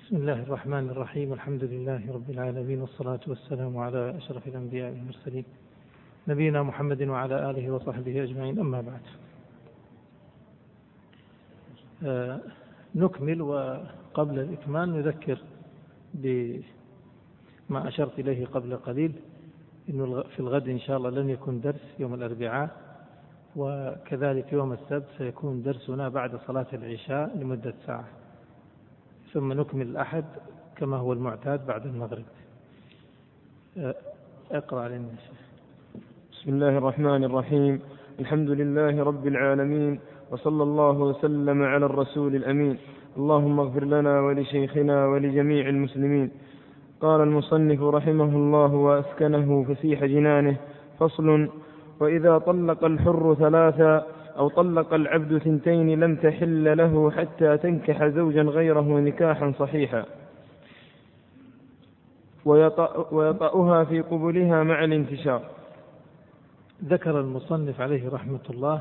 بسم الله الرحمن الرحيم. الحمد لله رب العالمين، والصلاة والسلام على أشرف الأنبياء والمرسلين نبينا محمد وعلى آله وصحبه أجمعين. أما بعد، نكمل، وقبل الإكمال نذكر بما أشرت إليه قبل قليل، إنه في الغد إن شاء الله لن يكون درس يوم الأربعاء، وكذلك يوم السبت سيكون درسنا بعد صلاة العشاء لمدة ساعة، ثم نكمل الأحد كما هو المعتاد بعد المغرب. اقرأ علينا يا شيخ. بسم الله الرحمن الرحيم. الحمد لله رب العالمين، وصلى الله وسلم على الرسول الأمين. اللهم اغفر لنا ولشيخنا ولجميع المسلمين. قال المصنف رحمه الله وأسكنه فسيح جنانه: فصل: وإذا طلق الحر ثلاثا أو طلق العبد ثنتين لم تحل له حتى تنكح زوجا غيره نكاحا صحيحا، ويطأها في قبلها مع الانتشار. ذكر المصنف عليه رحمة الله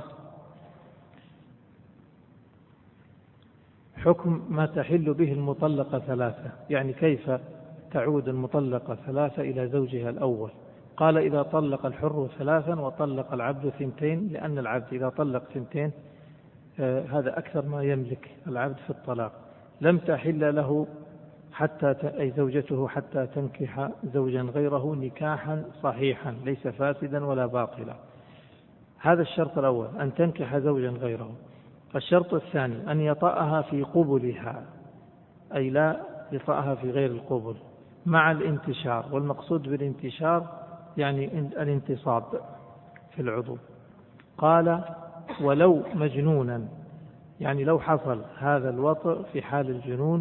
حكم ما تحل به المطلقة ثلاثة، يعني كيف تعود المطلقة ثلاثة إلى زوجها الأول. قال: إذا طلق الحر ثلاثا وطلق العبد ثنتين، لأن العبد إذا طلق ثنتين هذا أكثر ما يملك العبد في الطلاق، لم تحل له أي زوجته حتى تنكح زوجا غيره نكاحا صحيحا، ليس فاسدا ولا باطلا. هذا الشرط الأول، أن تنكح زوجا غيره. الشرط الثاني أن يطأها في قبلها، أي لا يطأها في غير القبل، مع الانتشار. والمقصود بالانتشار يعني الانتصاب في العضو. قال: ولو مجنونا، يعني لو حصل هذا الوطء في حال الجنون،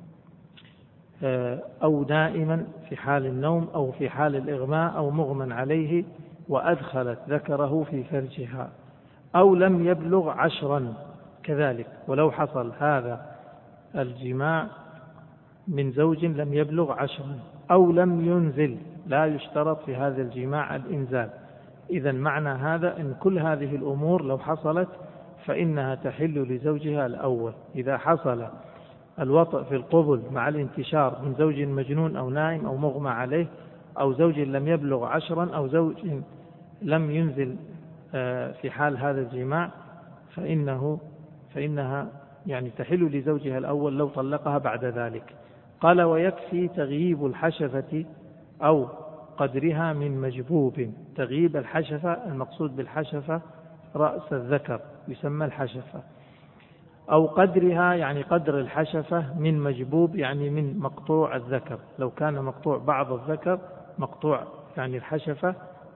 أو نائما في حال النوم، أو في حال الإغماء، أو مغمى عليه وأدخلت ذكره في فرجها، أو لم يبلغ 10 كذلك. ولو حصل هذا الجماع من زوج لم يبلغ 10 أو لم ينزل، لا يشترط في هذا الجماع الإنزال. إذن معنى هذا أن كل هذه الأمور لو حصلت فإنها تحل لزوجها الأول. إذا حصل الوطء في القبل مع الانتشار من زوج مجنون أو نائم أو مغمى عليه، أو زوج لم يبلغ 10، أو زوج لم ينزل في حال هذا الجماع، فإنها يعني تحل لزوجها الأول لو طلقها بعد ذلك. قال: ويكفي تغييب الحشفة أو قدرها من مجبوب. تغييب الحشفة، المقصود بالحشفة رأس الذكر، يسمى الحشفة. أو قدرها يعني قدر الحشفة، من مجبوب يعني من مقطوع الذكر. لو كان مقطوع بعض الذكر، مقطوع يعني الحشفة،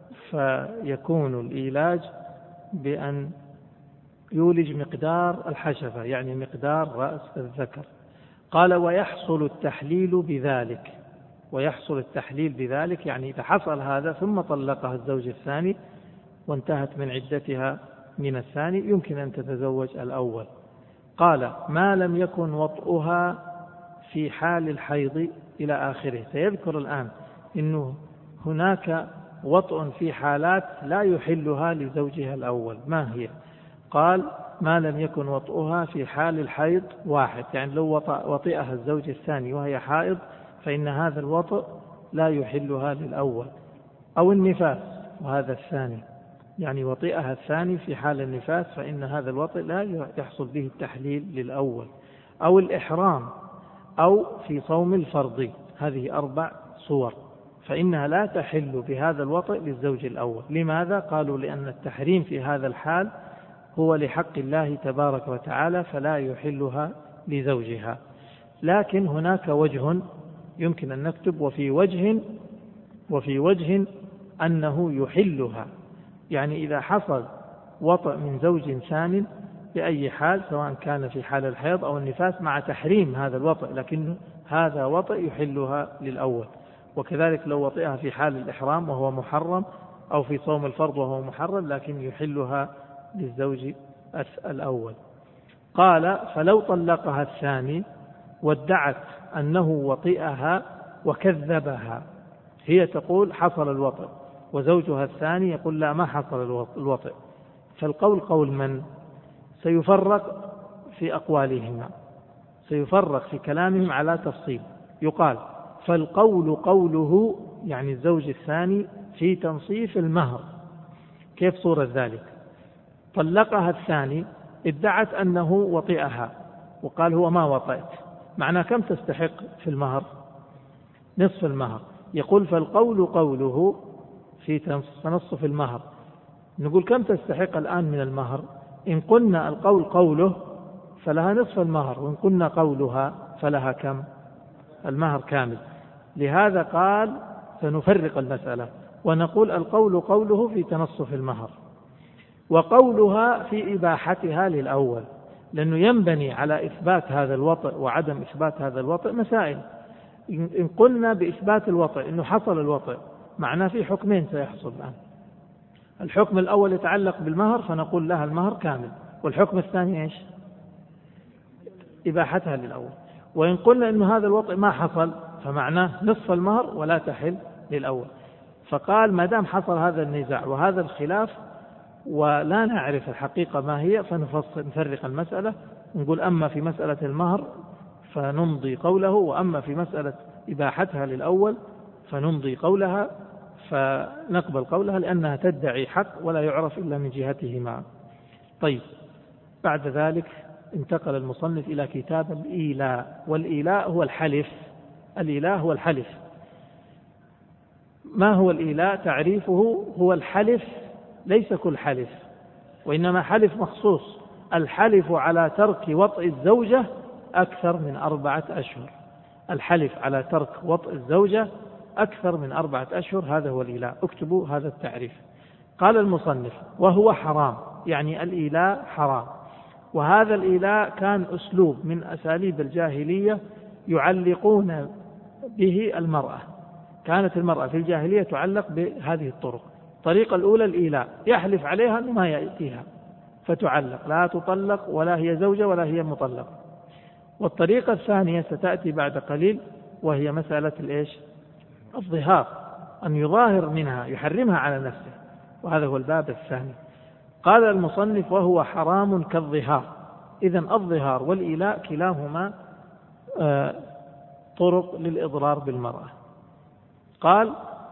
فيكون الإيلاج بأن يولج مقدار الحشفة، يعني مقدار رأس الذكر. قال: ويحصل التحليل بذلك. ويحصل التحليل بذلك يعني إذا حصل هذا ثم طلقها الزوج الثاني وانتهت من عدتها من الثاني، يمكن أن تتزوج الأول. قال: ما لم يكن وطئها في حال الحيض إلى آخره. سيذكر الآن إنه هناك وطئ في حالات لا يحلها لزوجها الأول. ما هي؟ قال: ما لم يكن وطئها في حال الحيض 1، يعني لو وطئها الزوج الثاني وهي حائض فإن هذا الوطئ لا يحلها للأول. أو النفاس، وهذا الثاني، يعني وطئها الثاني في حال النفاس فإن هذا الوطئ لا يحصل به التحليل للأول. أو الإحرام، أو في صوم الفرض. هذه 4 صور، فإنها لا تحل بهذا الوطئ للزوج الأول. لماذا؟ قالوا: لأن التحريم في هذا الحال هو لحق الله تبارك وتعالى، فلا يحلها لزوجها. لكن هناك وجه يمكن أن نكتب: وفي وجه أنه يحلها، يعني إذا حصل وطئ من زوج ثاني بأي حال، سواء كان في حال الحيض أو النفاس، مع تحريم هذا الوطئ، لكن هذا وطئ يحلها للأول. وكذلك لو وطئها في حال الإحرام وهو محرم، أو في صوم الفرض وهو محرم، لكن يحلها للزوج الأول. قال: فلو طلقها الثاني وادعت أنه وطئها وكذبها، هي تقول حصل الوطئ، وزوجها الثاني يقول لا، ما حصل الوطئ، فالقول قول من؟ سيفرق في أقوالهما. سيفرق في كلامهم على تفصيل. يقال فالقول قوله، يعني الزوج الثاني، في تنصيف المهر. كيف صورة ذلك؟ طلقها الثاني، ادعت أنه وطئها وقال هو ما وطئت، معناه كم تستحق في المهر؟ نصف المهر. يقول فالقول قوله في تنصف المهر. نقول كم تستحق الآن من المهر؟ إن قلنا القول قوله فلها نصف المهر، وإن قلنا قولها فلها كم؟ المهر كامل. لهذا قال سنفرق المسألة ونقول القول قوله في تنصف المهر، وقولها في إباحتها للأول، لأنه ينبني على إثبات هذا الوطئ وعدم إثبات هذا الوطئ مسائل. إن قلنا بإثبات الوطئ إنه حصل الوطئ، معناه في حكمين سيحصل الآن. الحكم الأول يتعلق بالمهر فنقول لها المهر كامل، والحكم الثاني إيش؟ إباحتها للأول. وإن قلنا إن هذا الوطئ ما حصل فمعناه نصف المهر ولا تحل للأول. فقال ما دام حصل هذا النزاع وهذا الخلاف ولا نعرف الحقيقة ما هي، فنفرق المسألة، نقول أما في مسألة المهر فنمضي قوله، وأما في مسألة إباحتها للأول فنمضي قولها، فنقبل قولها لأنها تدعي حق ولا يعرف إلا من جهتهما. طيب، بعد ذلك انتقل المصنف إلى كتاب الإيلاء، والإيلاء هو الحلف. الإيلاء هو الحلف. ما هو الإيلاء؟ تعريفه هو الحلف، ليس كل حلف، وإنما حلف مخصوص، الحلف على ترك وطئ الزوجة أكثر من 4 أشهر. الحلف على ترك وطئ الزوجة أكثر من 4 أشهر، هذا هو الإيلاء. اكتبوا هذا التعريف. قال المصنف وهو حرام، يعني الإيلاء حرام. وهذا الإيلاء كان أسلوب من أساليب الجاهلية يعلقون به المرأة. كانت المرأة في الجاهلية تعلق بهذه الطرق. الطريقة الأولى الإيلاء، يحلف عليها أنه ما يأتيها فتعلق، لا تطلق ولا هي زوجة ولا هي مطلقة. والطريقة الثانية ستأتي بعد قليل، وهي مسألة الإيش؟ الظهار، أن يظاهر منها، يحرمها على نفسه، وهذا هو الباب الثاني. قال المصنف وهو حرام كالظهار. إذن الظهار والإيلاء كلاهما طرق للإضرار بالمرأة. قال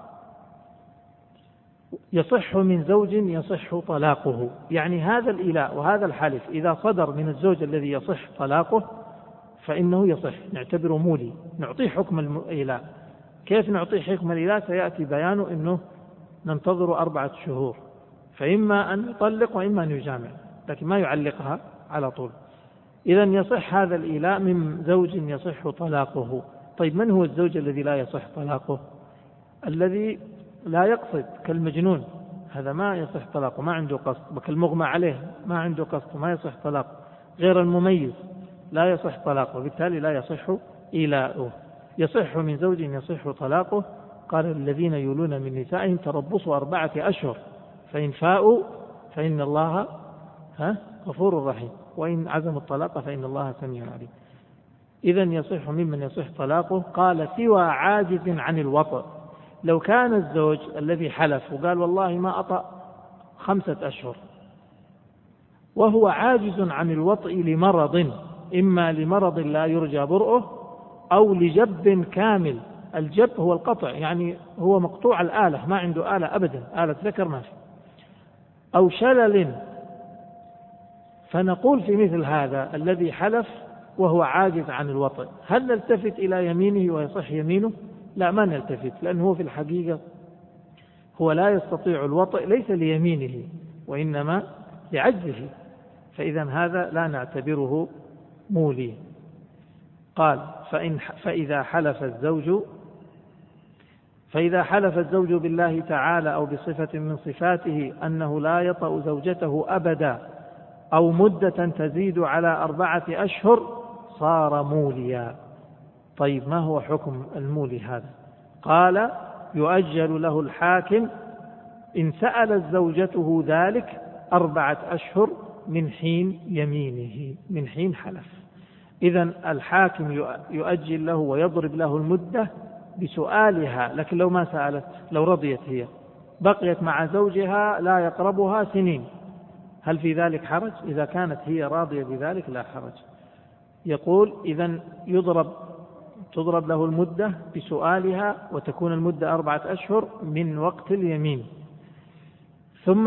يصح من زوج يصح طلاقه، يعني هذا الإيلاء وهذا الحلف إذا صدر من الزوج الذي يصح طلاقه فإنه يصح، نعتبره مولي، نعطيه حكم الإيلاء. كيف نعطيه حكم الإيلاء؟ سيأتي بيانه، إنه ننتظر 4 شهور، فإما أن يطلق وإما أن يجامع، لكن ما يعلقها على طول. إذن يصح هذا الإيلاء من زوج يصح طلاقه. طيب، من هو الزوج الذي لا يصح طلاقه؟ الذي لا يقصد، كالمجنون، هذا ما يصح طلاقه، ما عنده قصد، وكالمغمى عليه ما عنده قصد، ما يصح طلاقه. غير المميز لا يصح طلاقه، وبالتالي لا يصح إيلاؤه. يصح من زوج يصح طلاقه. قال الذين يولون من نسائهم تربصوا 4 أشهر، فإن فاءوا فإن الله غفور رحيم، وإن عزموا الطلاق فإن الله سميع عليم. إذن يصح ممن يصح طلاقه. قال سوى عاجز عن الوطئ. لو كان الزوج الذي حلف وقال والله ما أطأ 5 أشهر، وهو عاجز عن الوطئ لمرض، إما لمرض لا يرجى برؤه أو لجب كامل. الجب هو القطع، يعني هو مقطوع الآلة، ما عنده آلة أبدا، آلة ذكر ما في، أو شلل. فنقول في مثل هذا الذي حلف وهو عاجز عن الوطئ، هل نلتفت إلى يمينه ويصح يمينه؟ لا، ما نلتفت، لأنه في الحقيقة هو لا يستطيع الوطئ، ليس ليمينه وإنما لعجزه، فإذا هذا لا نعتبره مولي. قال فإذا حلف الزوج بالله تعالى أو بصفة من صفاته أنه لا يطأ زوجته أبدا أو مدة تزيد على 4 أشهر صار موليا. طيب، ما هو حكم المولي هذا؟ قال يؤجل له الحاكم إن سألت زوجته ذلك 4 أشهر من حين يمينه، من حين حلف. إذن الحاكم يؤجل له ويضرب له المدة بسؤالها، لكن لو ما سألت، لو رضيت هي، بقيت مع زوجها لا يقربها سنين، هل في ذلك حرج؟ إذا كانت هي راضية بذلك لا حرج. يقول إذن تضرب له المدة بسؤالها، وتكون المدة 4 أشهر من وقت اليمين. ثم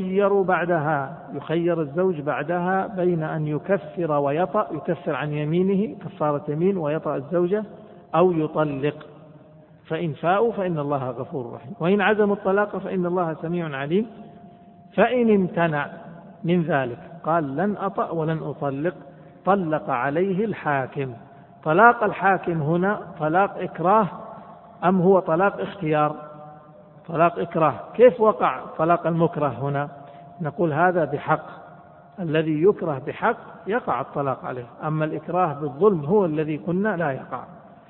يخير الزوج بعدها بين أن يكفر ويطأ، يكفر عن يمينه كفارة يمين ويطأ الزوجة، أو يطلق. فإن فاءوا فإن الله غفور رحيم، وإن عزموا الطلاق فإن الله سميع عليم. فإن امتنع من ذلك قال لن أطأ ولن أطلق، طلق عليه الحاكم. طلاق الحاكم هنا طلاق إكراه أم هو طلاق اختيار؟ طلاق إكراه. كيف وقع طلاق المكره هنا؟ نقول هذا بحق، الذي يكره بحق يقع الطلاق عليه، أما الإكراه بالظلم هو الذي قلنا لا يقع.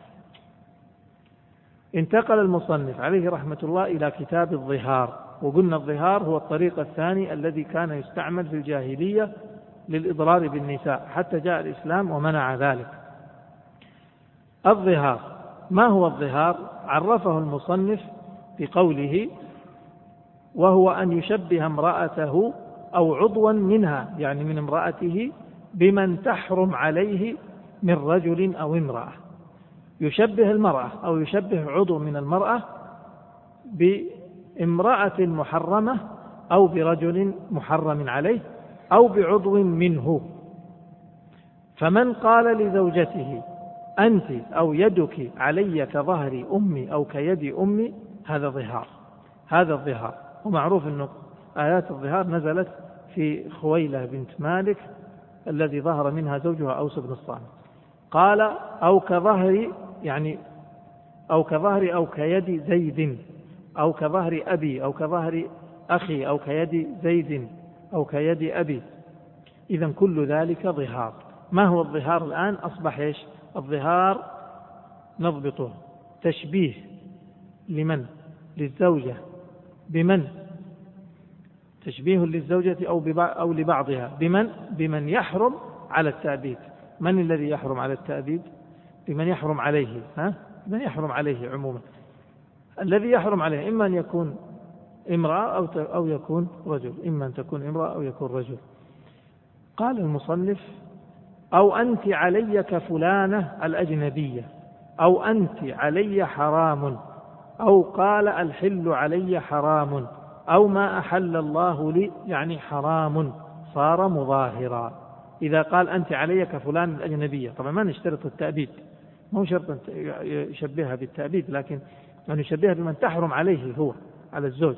انتقل المصنف عليه رحمة الله إلى كتاب الظهار، وقلنا الظهار هو الطريق الثاني الذي كان يستعمل في الجاهلية للإضرار بالنساء حتى جاء الإسلام ومنع ذلك. الظهار، ما هو الظهار؟ عرفه المصنف بقوله: وهو أن يشبه امرأته أو عضوا منها، يعني من امرأته، بمن تحرم عليه من رجل أو امرأة. يشبه المرأة أو يشبه عضو من المرأة بامرأة محرمة أو برجل محرم عليه أو بعضو منه. فمن قال لزوجته: أنت أو يدك علي كظهر أمي أو كيد أمي، هذا ظهار. هذا الظهار، ومعروف أن آيات الظهار نزلت في خويلة بنت مالك الذي ظهر منها زوجها أوس بن الصامت. قال: أو كظهر، يعني أو كظهر أو كيد زيد، أو كظهر أبي، أو كظهر أخي، أو كيد زيد، أو كيد أبي. إذن كل ذلك ظهار. ما هو الظهار الآن؟ أصبح إيش الظهار؟ نضبطه: تشبيه لمن؟ للزوجة بمن؟ تشبيه للزوجة أو لبعضها بمن؟ بمن يحرم على التأبيد. من الذي يحرم على التأبيد؟ بمن يحرم عليه، من يحرم عليه عموما. الذي يحرم عليه إما أن يكون امرأة أو يكون رجل، إما أن تكون امرأة أو يكون رجل. قال المصنف: أو أنت علي كفلانة الأجنبية، أو أنت علي حرام، أو قال الحل علي حرام، أو ما أحل الله لي، يعني حرام، صار مظاهرا. إذا قال أنت علي كفلان الأجنبية، طبعا ما نشترط التأبيد، مو شرط أن يشبهها بالتأبيد، لكن أن يشبهها بمن تحرم عليه هو، على الزوج.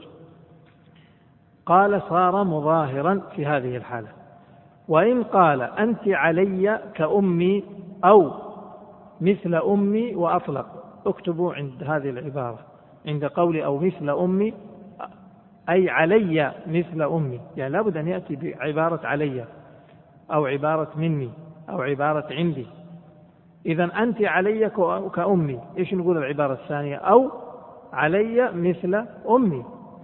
قال صار مظاهرا في هذه الحالة. وإن قال أنت علي كأمي أو مثل أمي وأطلق، اكتبوا عند هذه العبارة، عند قول أو مثل أمي، أي علي مثل أمي، يعني لابد أن يأتي بعبارة علي أو عبارة مني أو عبارة عندي. إذن أنت علي كأمي، إيش نقول العبارة الثانية؟ أو علي مثل أمي.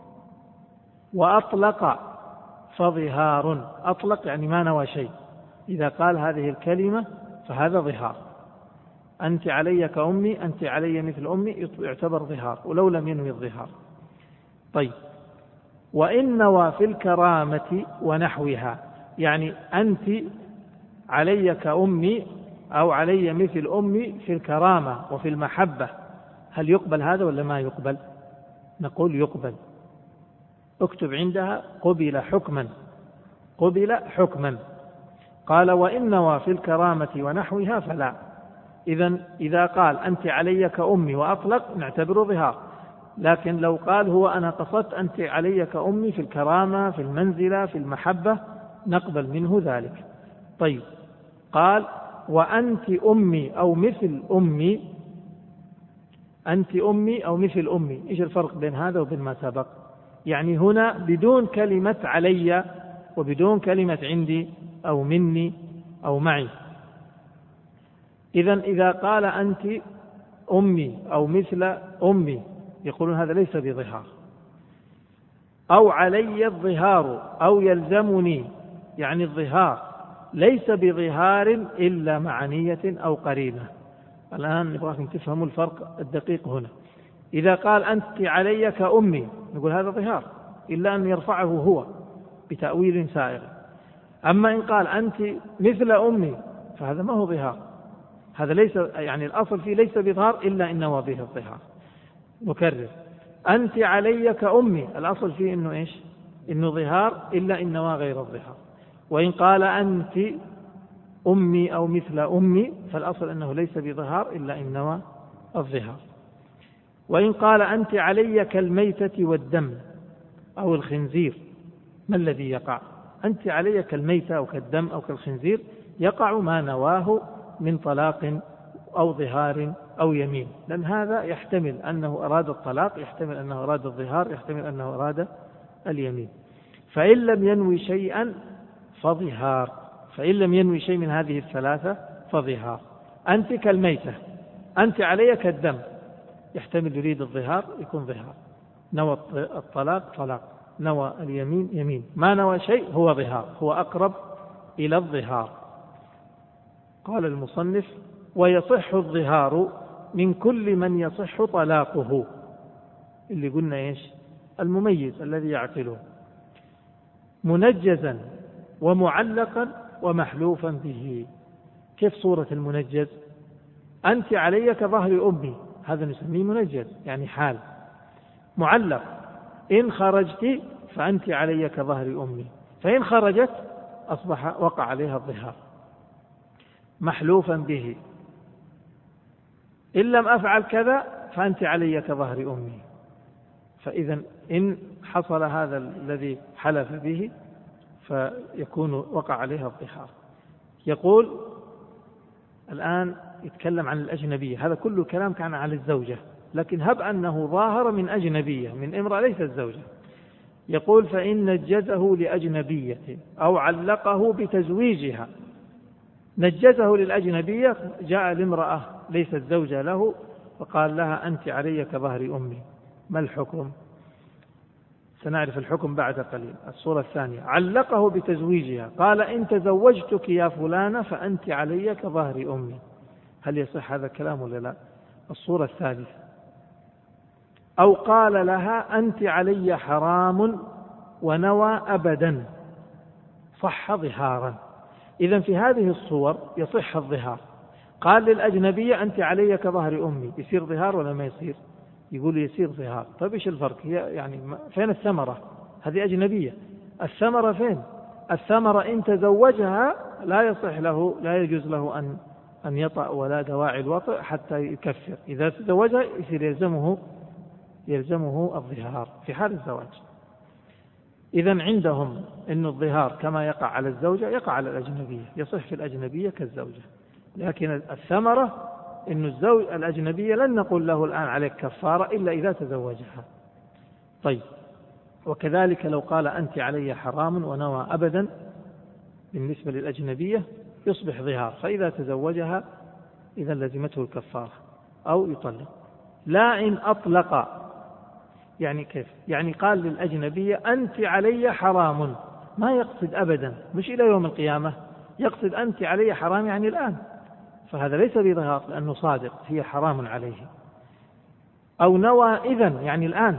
وأطلق فظهار، أطلق يعني ما نوى شيء، إذا قال هذه الكلمة فهذا ظهار. أنت علي كأمي، أنت علي مثل أمي، يعتبر ظهار ولو لم ينوي الظهار. طيب، وإن نوى في الكرامة ونحوها، يعني أنت علي كأمي أو علي مثل أمي في الكرامة وفي المحبة، هل يقبل هذا ولا ما يقبل؟ نقول يقبل. اكتب عندها قبل حكما، قبل حكما. قال وإن نوى في الكرامة ونحوها فلا. إذا قال أنت علي كأمي وأطلق نعتبره ظهار، لكن لو قال هو أنا قصدت أنت علي كأمي في الكرامة في المنزلة في المحبة نقبل منه ذلك. طيب، قال وأنت أمي أو مثل أمي، أنت أمي أو مثل أمي، إيش الفرق بين هذا وبين ما سبق؟ يعني هنا بدون كلمة علي وبدون كلمة عندي أو مني أو معي. إذا قال أنت أمي أو مثل أمي يقولون هذا ليس بظهار. أو علي الظهار أو يلزمني، يعني الظهار ليس بظهار إلا مع نية أو قرينة. الآن نبغاكم تفهموا الفرق الدقيق هنا. إذا قال أنت علي كأمي نقول هذا ظهار إلا أن يرفعه هو بتأويل سائغ. أما إن قال أنت مثل أمي فهذا ما هو ظهار، هذا ليس يعني الأصل فيه ليس بظهار إلا إن نوى به الظهار. نكرر: أنت علي كأمي، الأصل فيه إنه إيش؟ إنه ظهار إلا إن نوى غير الظهار. وإن قال أنت أمي أو مثل أمي فالأصل أنه ليس بظهار إلا إن نوى الظهار. وإن قال أنت علي كالميتة والدم أو الخنزير، ما الذي يقع؟ أنت علي كالميتة أو كالدم أو كالخنزير، يقع ما نواه من طلاق أو ظهار أو يمين، لأن هذا يحتمل أنه أراد الطلاق، يحتمل أنه أراد الظهار، يحتمل أنه أراد اليمين. فإن لم ينوي شيئا فظهار، فإن لم ينوي شيء من هذه الثلاثة فظهار. أنت كالميتة، أنت علي كالدم، يحتمل يريد الظهار يكون ظهار، نوى الطلاق طلاق، نوى اليمين يمين، ما نوى شيء هو ظهار، هو أقرب إلى الظهار. قال المصنف: ويصح الظهار من كل من يصح طلاقه، اللي قلنا إيش؟ المميز الذي يعقله، منجزا ومعلقا ومحلوفا به. كيف صورة المنجز؟ أنت علي كظهر أمي، هذا نسميه منجز يعني حال. معلق: إن خرجت فأنت علي كظهر أمي، فإن خرجت أصبح وقع عليها الظهار. محلوفا به: إن لم أفعل كذا فأنت علي كظهر أمي. فإذا إن حصل هذا الذي حلف به فيكون وقع عليها الظهار. يقول الآن يتكلم عن الأجنبية، هذا كله كلام كان عن الزوجة، لكن هب أنه ظاهر من أجنبية، من امرأة ليست زوجة. يقول: فإن نجزه لأجنبية أو علقه بتزويجها. نجزه للأجنبية، جاء لامرأة ليست زوجة له وقال لها أنت علي كظهر أمي، ما الحكم؟ سنعرف الحكم بعد قليل. الصورة الثانية: علقه بتزويجها، قال إن تزوجتك يا فلانة فأنت علي كظهر أمي، هل يصح هذا الكلام ولا لا؟ الصورة الثالثة: أو قال لها أنت علي حرام ونوى أبدا، صح ظهارا. إذن في هذه الصور يصح الظهار. قال للأجنبية أنت علي كظهر أمي، يصير ظهار ولا ما يصير؟ يقول يصير ظهار. طيب إيش الفرق؟ هي يعني فين الثمرة؟ هذه أجنبية، الثمرة فين؟ الثمرة إن تزوجها لا يصح له، لا يجوز له أن يطأ ولا دواعي الوطئ حتى يكفر. إذا تزوجها يصير يلزمه الظهار في حال الزواج. إذن عندهم أن الظهار كما يقع على الزوجة يقع على الأجنبية، يصح في الأجنبية كالزوجة. لكن الثمرة أن الأجنبية لن نقول له الآن عليك كفارة إلا إذا تزوجها. طيب، وكذلك لو قال أنت علي حرام ونوى أبدا بالنسبة للأجنبية يصبح ظهار، فإذا تزوجها إذا لزمته الكفارة أو يطلق. لا إن أطلق، يعني كيف؟ يعني قال للأجنبية أنت علي حرام، ما يقصد أبدا، مش إلى يوم القيامة، يقصد أنت علي حرام يعني الآن، فهذا ليس بظهار لأنه صادق، هي حرام عليه. أو نوى إذن يعني الآن،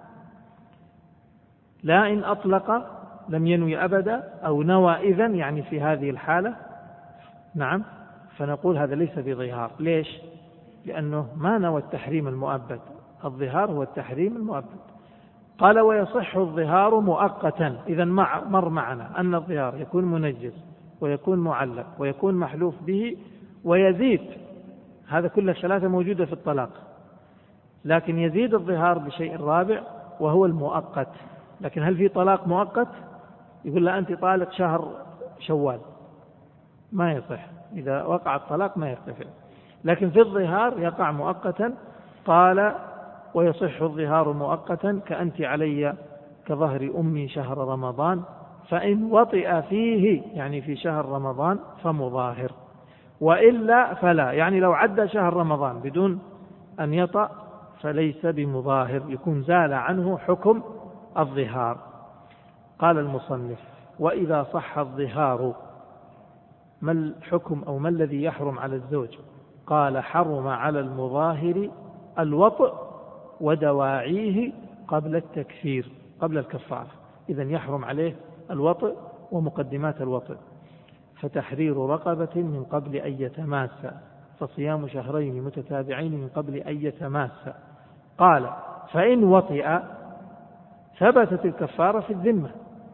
لا إن أطلق لم ينوي أبدا، أو نوى إذن يعني في هذه الحالة، نعم، فنقول هذا ليس بظهار. ليش؟ لأنه ما نوى التحريم المؤبد، الظهار هو التحريم المؤبد. قال: ويصح الظهار مؤقتا. إذن مر معنا أن الظهار يكون منجز ويكون معلق ويكون محلوف به ويزيد، هذا كل ثلاثة موجودة في الطلاق، لكن يزيد الظهار بشيء رابع وهو المؤقت. لكن هل في طلاق مؤقت؟ يقول لا أنت طالق شهر شوال، ما يصح، إذا وقع الطلاق ما يرتفع. لكن في الظهار يقع مؤقتا. قال: ويصح الظهار مؤقتا كأنت علي كظهر أمي شهر رمضان، فإن وطئ فيه يعني في شهر رمضان فمظاهر، وإلا فلا، يعني لو عدى شهر رمضان بدون أن يطأ فليس بمظاهر، يكون زال عنه حكم الظهار. قال المصنف: وإذا صح الظهار ما الحكم أو ما الذي يحرم على الزوج؟ قال: حرم على المظاهر الوطء ودواعيه قبل التكفير، قبل الكفارة. إذن يحرم عليه الوطء ومقدمات الوطء. فتحرير رقبة من قبل أن يتماسا، فصيام شهرين متتابعين من قبل أن يتماسا. قال فإن وطئ ثبتت الكفارة في الذمة.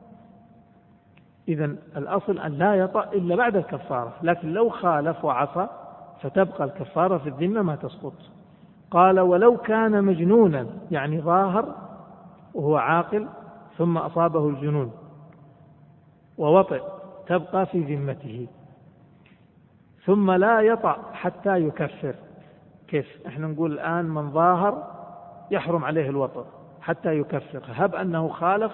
إذن الأصل أن لا يطأ إلا بعد الكفارة، لكن لو خالف وعصى فتبقى الكفارة في الذمة ما تسقط. قال ولو كان مجنونا، يعني ظاهر وهو عاقل ثم أصابه الجنون ووطئ، تبقى في ذمته. ثم لا يطأ حتى يكفر. كيف؟ احنا نقول الآن من ظاهر يحرم عليه الوطئ حتى يكفر. هب أنه خالف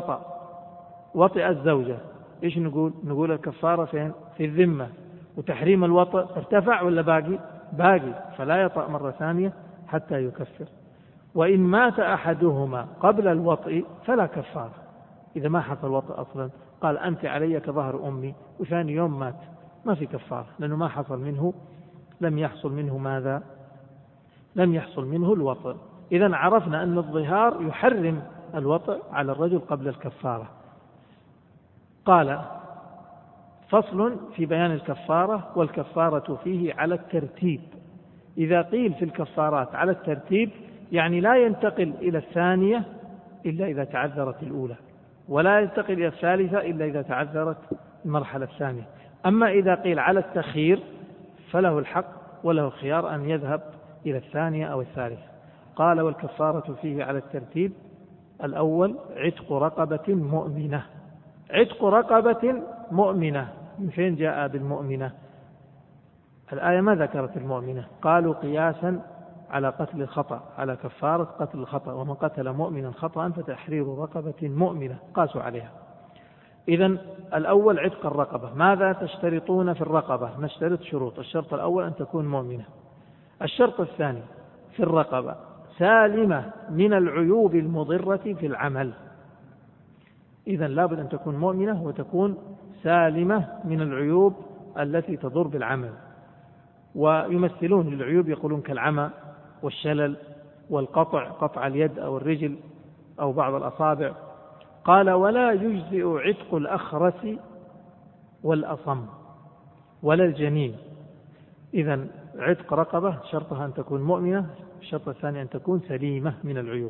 وطئ الزوجة، إيش نقول؟ نقول الكفارة فين؟ في الذمة، وتحريم الوطئ ارتفع ولا باقي، فلا يطأ مرة ثانية حتى يكفر. وإن مات أحدهما قبل الوطئ فلا كفارة، إذا ما حصل وطئ أصلا، قال أنت علي كظهر أمي، وثاني يوم مات، ما في كفارة، لأنه ما حصل منه، لم يحصل منه ماذا؟ لم يحصل منه الوطئ. إذن عرفنا أن الظهار يحرم الوطئ على الرجل قبل الكفارة. قال فصل في بيان الكفارة، والكفارة فيه على الترتيب. إذا قيل في الكفارات على الترتيب يعني لا ينتقل إلى الثانية إلا إذا تعذرت الأولى، ولا ينتقل إلى الثالثة إلا إذا تعذرت المرحلة الثانية. أما إذا قيل على التخيير فله الحق وله الخيار أن يذهب إلى الثانية أو الثالثة. قال والكفارة فيه على الترتيب: الأول عتق رقبة مؤمنة. عتق رقبة مؤمنة، من فين جاء بالمؤمنة؟ الآية ما ذكرت المؤمنة، قالوا قياسا على قتل الخطأ، على كفارة قتل الخطأ، ومن قتل مؤمنا خطأ فتحرير رقبة مؤمنة، قاسوا عليها. إذن الأول عتق الرقبة. ماذا تشترطون في الرقبة؟ نشترط شروط. الشرط الأول أن تكون مؤمنة. الشرط الثاني في الرقبة سالمة من العيوب المضرة في العمل. إذن لابد أن تكون مؤمنة وتكون سالمة من العيوب التي تضر بالعمل. ويمثلون للعيوب يقولون كالعمى والشلل والقطع، قطع اليد أو الرجل أو بعض الأصابع. قال ولا يجزئ عتق الأخرس والأصم ولا الجنين. إذن عتق رقبة شرطها أن تكون مؤمنة، الشرط الثاني أن تكون سليمة من العيوب.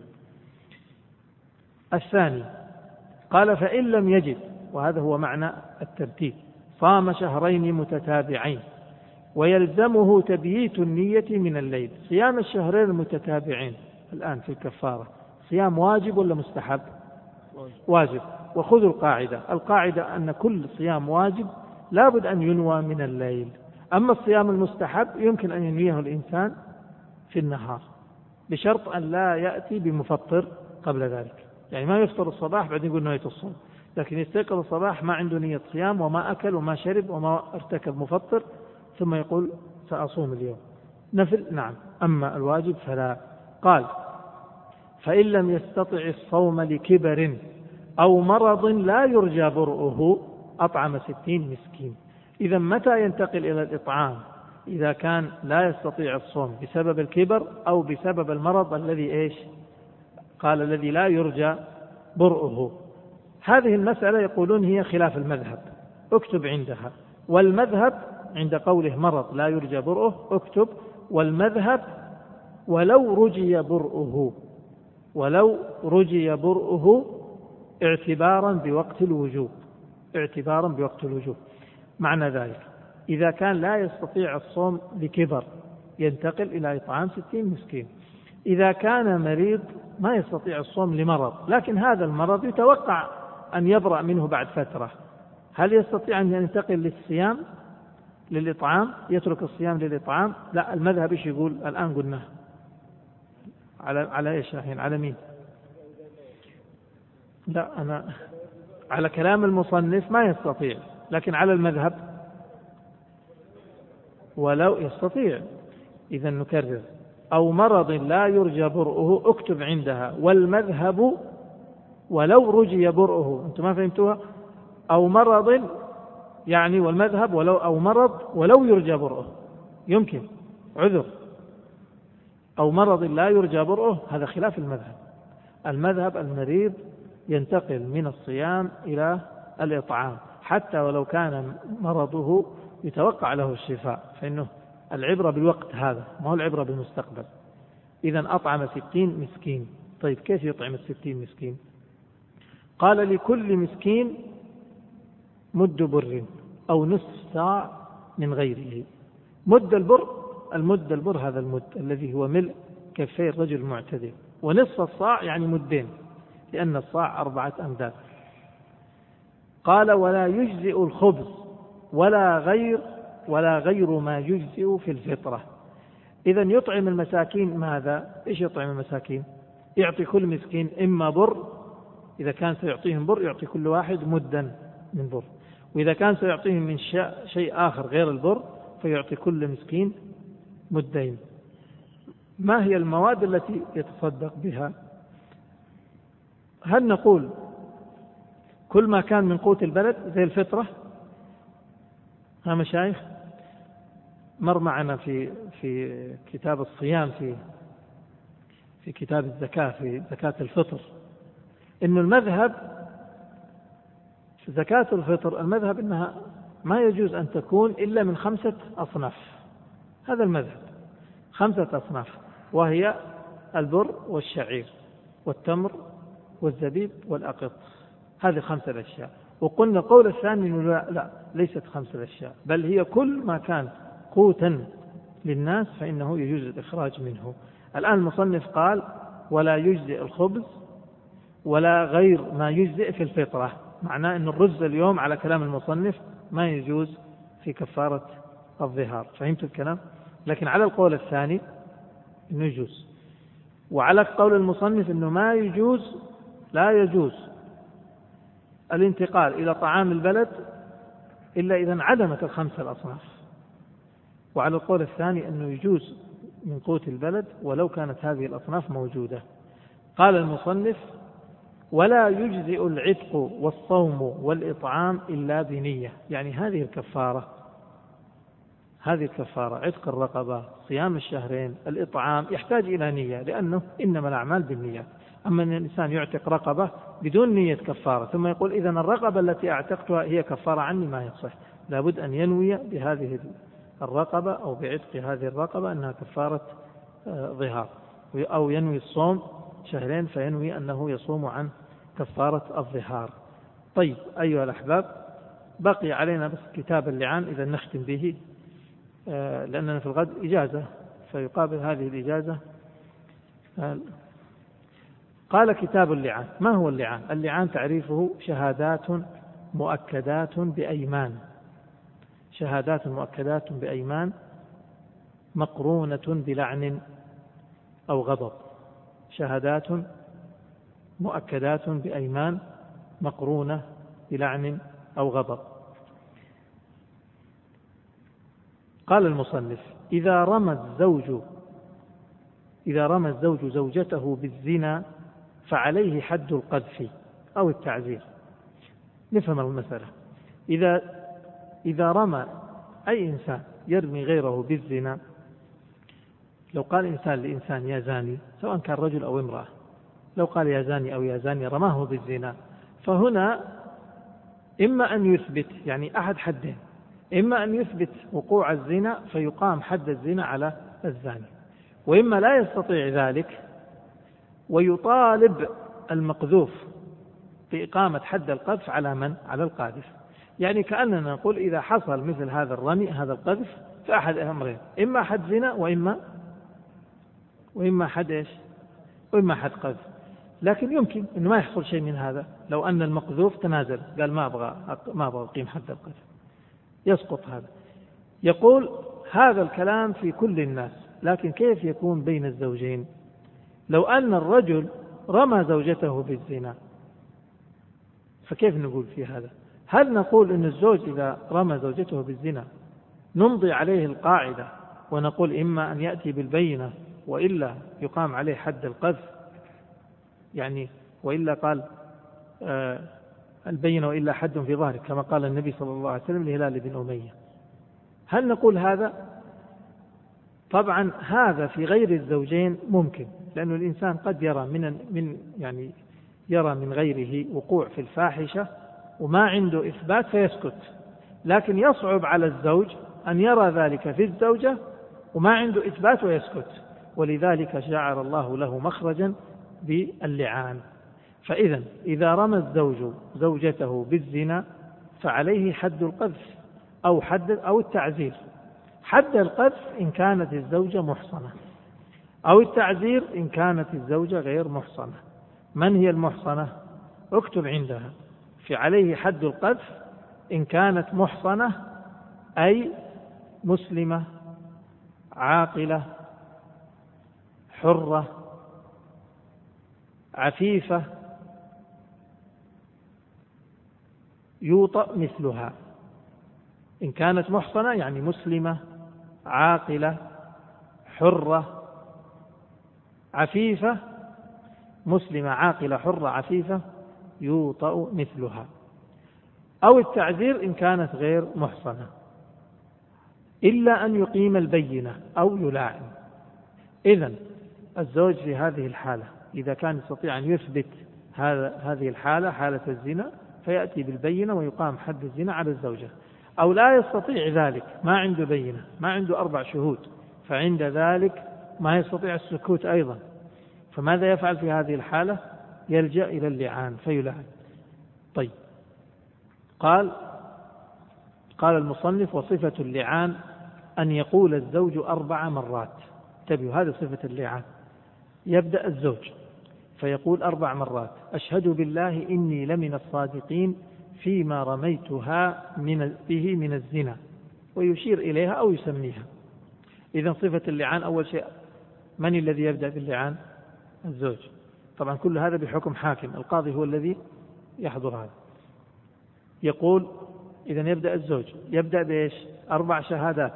الثاني قال فإن لم يجد، وهذا هو معنى الترتيب، صام شهرين متتابعين ويلزمه تبييت النية من الليل. صيام الشهرين المتتابعين الآن في الكفارة صيام واجب ولا مستحب؟ واجب. وخذوا القاعدة أن كل صيام واجب لابد أن ينوى من الليل. أما الصيام المستحب يمكن أن ينويه الإنسان في النهار، بشرط أن لا يأتي بمفطر قبل ذلك، يعني ما يفطر الصباح بعدين يقول نية الصوم، لكن يستيقظ الصباح ما عنده نية صيام وما أكل وما شرب وما ارتكب مفطر، ثم يقول سأصوم اليوم نفل. نعم. أما الواجب فلا. قال فإن لم يستطع الصوم لكبر أو مرض لا يرجى برؤه أطعم 60 مسكين. إذا متى ينتقل إلى الإطعام؟ إذا كان لا يستطيع الصوم بسبب الكبر أو بسبب المرض الذي إيش؟ قال الذي لا يرجى برؤه. هذه المسألة يقولون هي خلاف المذهب، اكتب عندها. والمذهب عند قوله مرض لا يرجى برؤه اكتب والمذهب ولو رجي برؤه، ولو رجي برؤه اعتبارا بوقت الوجوب، اعتبارا بوقت الوجوب. معنى ذلك إذا كان لا يستطيع الصوم لكبر ينتقل إلى إطعام 60 مسكين. إذا كان مريض ما يستطيع الصوم لمرض، لكن هذا المرض يتوقع أن يبرأ منه بعد فترة، هل يستطيع أن ينتقل للصيام للإطعام، يترك الصيام للإطعام؟ لا. المذهب إيش يقول الآن؟ قلنا على إيش الحين؟ على مين؟ لا، أنا على كلام المصنف ما يستطيع، لكن على المذهب ولو يستطيع. إذا نكرر: أو مرض لا يرجى برؤه اكتب عندها. والمذهب ولو رجي برؤه. أنتم ما فهمتوها؟ أو مرض يعني والمذهب ولو أو مرض ولو يرجى برؤه، يمكن عذر. أو مرض لا يرجى برؤه هذا خلاف المذهب. المذهب المريض ينتقل من الصيام إلى الإطعام حتى ولو كان مرضه يتوقع له الشفاء، فإنه العبرة بالوقت هذا، ما هو العبرة بالمستقبل. إذن أطعم 60 مسكين. طيب كيف يطعم 60 مسكين؟ قال لكل مسكين مد بر أو نصف صاع من غيره. مد البر هذا المد الذي هو ملء كفي الرجل المعتدل، ونصف الصاع يعني مدين، لأن الصاع 4 أمداد. قال ولا يجزئ الخبز ولا غير ما يجزئ في الفطرة. إذن يطعم المساكين ماذا؟ إيش يطعم المساكين؟ يعطي كل مسكين إما بر، إذا كان سيعطيهم بر يعطي كل واحد مدا من بر، وإذا كان سيعطيهم من شيء آخر غير البر فيعطي كل مسكين مدين. ما هي المواد التي يتصدق بها؟ هل نقول كل ما كان من قوت البلد زي الفطرة؟ ها مشايخ، مر معنا في كتاب الصيام في كتاب الزكاة، في زكاة الفطر، إن المذهب في زكاة الفطر المذهب إنها ما يجوز أن تكون إلا من 5 أصناف. هذا المذهب 5 أصناف، وهي البر والشعير والتمر والزبيب والأقط. هذه 5 أشياء. وقلنا قول الثاني لا ليست 5 أشياء، بل هي كل ما كان قوتا للناس فإنه يجوز الإخراج منه. الآن المصنف قال ولا يجزئ الخبز ولا غير ما يجزئ في الفطرة، معناه أن الرز اليوم على كلام المصنف ما يجوز في كفارة الظهار. فهمت الكلام؟ لكن على القول الثاني أنه يجوز، وعلى قول المصنف أنه ما يجوز، لا يجوز الانتقال إلى طعام البلد إلا إذا انعدمت 5 الأصناف، وعلى القول الثاني أنه يجوز من قوت البلد ولو كانت هذه الأصناف موجودة. قال المصنف ولا يجزئ العتق والصوم والإطعام إلا بنية، يعني هذه الكفارة عتق الرقبة، صيام الشهرين، الإطعام يحتاج إلى نية، لأنه إنما الأعمال بالنيات. أما أن الإنسان يعتق رقبة بدون نية كفارة ثم يقول إذن الرقبة التي أعتقتها هي كفارة عني، ما يصح. لابد أن ينوي بهذه الرقبة أو بعتق هذه الرقبة أنها كفارة ظهار، أو ينوي الصوم 2 فينوي أنه يصوم عن كفارة الظهار. طيب أيها الأحباب، بقي علينا بس كتاب اللعان إذا نختم به، لأننا في الغد إجازة فيقابل هذه الإجازة. قال كتاب اللعان. ما هو اللعان؟ اللعان تعريفه شهادات مؤكدات بأيمان، شهادات مؤكدات بأيمان مقرونة بلعن أو غضب. شهادات مؤكدات بأيمان مقرونة بلعن أو غضب. قال المصنف إذا رمى الزوج زوجته بالزنا فعليه حد القذف أو التعزير. نفهم المسألة. إذا رمى أي إنسان يرمي غيره بالزنا، لو قال إنسان لإنسان يا زاني، سواء كان رجل أو امرأة، لو قال يا زاني أو يا زاني رماه بالزنا، فهنا إما أن يثبت يعني أحد حدين، إما أن يثبت وقوع الزنا فيقام حد الزنا على الزاني، وإما لا يستطيع ذلك ويطالب المقذوف بإقامة حد القذف على من؟ على القاذف. يعني كأننا نقول إذا حصل مثل هذا الرمي هذا القذف فأحد أمرين، إما حد زنا وإما حد إيش؟ وإما حد قذف. لكن يمكن أنه ما يحصل شيء من هذا لو أن المقذوف تنازل قال ما أبغى أقيم حد القذف، يسقط هذا. يقول هذا الكلام في كل الناس، لكن كيف يكون بين الزوجين؟ لو أن الرجل رمى زوجته بالزنا فكيف نقول في هذا؟ هل نقول أن الزوج إذا رمى زوجته بالزنا نمضي عليه القاعدة ونقول إما أن يأتي بالبينة وإلا يقام عليه حد القذف، يعني وإلا قال البينة وإلا حد في ظهرك كما قال النبي صلى الله عليه وسلم لهلال بن أمية؟ هل نقول هذا؟ طبعا هذا في غير الزوجين ممكن، لأن الإنسان قد يرى يرى من غيره وقوع في الفاحشة وما عنده إثبات فيسكت، لكن يصعب على الزوج أن يرى ذلك في الزوجة وما عنده إثبات ويسكت، ولذلك جعل الله له مخرجا باللعان. فإذا إذا رمى الزوج زوجته بالزنا فعليه حد القذف أو التعزير. حد القذف إن كانت الزوجة محصنة، أو التعزير إن كانت الزوجة غير محصنة. من هي المحصنة؟ اكتب عندها. في عليه حد القذف إن كانت محصنة، أي مسلمة عاقلة حرة عفيفة يوطأ مثلها. إن كانت محصنة يعني مسلمة عاقلة حرة عفيفة، مسلمة عاقلة حرة عفيفة يوطأ مثلها. أو التعزير إن كانت غير محصنة، إلا أن يقيم البينة أو يلاعن. إذن الزوج في هذه الحالة إذا كان يستطيع أن يثبت هذه الحالة، حالة الزنا، فيأتي بالبينة ويقام حد الزنا على الزوجة. أو لا يستطيع ذلك، ما عنده بينة، ما عنده 4 شهود، فعند ذلك ما يستطيع السكوت أيضا، فماذا يفعل في هذه الحالة؟ يلجأ إلى اللعان فيلعن. طيب، قال المصنف: وصفة اللعان أن يقول الزوج 4 مرات. انتبهوا، هذه صفة اللعان. يبدأ الزوج فيقول 4 مرات: أشهد بالله إني لمن الصادقين فيما رميتها به من الزنا، ويشير إليها أو يسميها. إذن صفة اللعان أول شيء، من الذي يبدأ باللعان؟ الزوج. طبعا كل هذا بحكم حاكم، القاضي هو الذي يحضر هذا. يقول إذن يبدأ الزوج، يبدأ بإيش؟ 4 شهادات،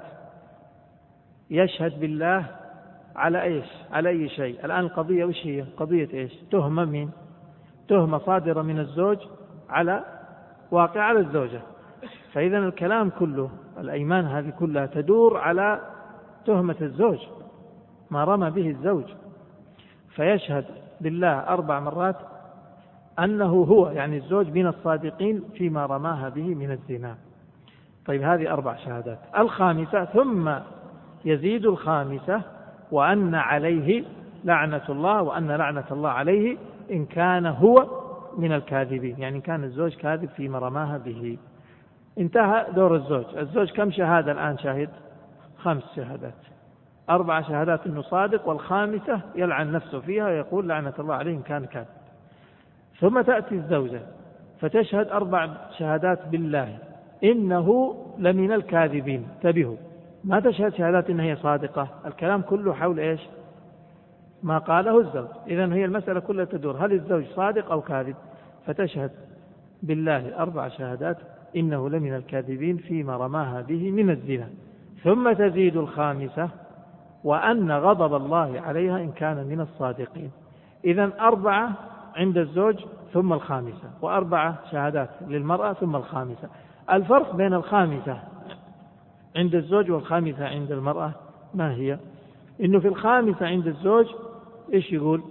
يشهد بالله على إيش؟ على أي شيء. الآن القضية وش هي؟ قضية إيش؟ تهمة مين؟ تهمة صادرة من الزوج على واقع على الزوجة. فإذا الكلام كله، الأيمان هذه كلها تدور على تهمة الزوج، ما رمى به الزوج. فيشهد بالله 4 مرات أنه هو، يعني الزوج، من الصادقين فيما رماها به من الزنا. طيب، هذه 4 شهادات. الخامسة، ثم يزيد الخامسة: وأن عليه لعنة الله، وأن لعنة الله عليه إن كان هو من الكاذبين، يعني إن كان الزوج كاذب فيما رماها به. انتهى دور الزوج. الزوج كم شهادة الآن شاهد؟ 5 شهادات. 4 شهادات أنه صادق، والخامسة يلعن نفسه فيها ويقول لعنة الله عليه إن كان كاذب. ثم تأتي الزوجة فتشهد 4 شهادات بالله إنه لمن الكاذبين. انتبهوا، ما تشهد شهادات إنها هي صادقة، الكلام كله حول إيش؟ ما قاله الزوج. إذن هي المسألة كلها تدور هل الزوج صادق أو كاذب. فتشهد بالله 4 شهادات إنه لمن الكاذبين فيما رماها به من الزنا. ثم تزيد الخامسة: وأن غضب الله عليها إن كان من الصادقين. إذن 4 عند الزوج ثم الخامسة، و4 شهادات للمرأة ثم الخامسة. الفرق بين الخامسة عند الزوج والخامسة عند المرأة ما هي؟ إنه في الخامسة عند الزوج إيش يقول؟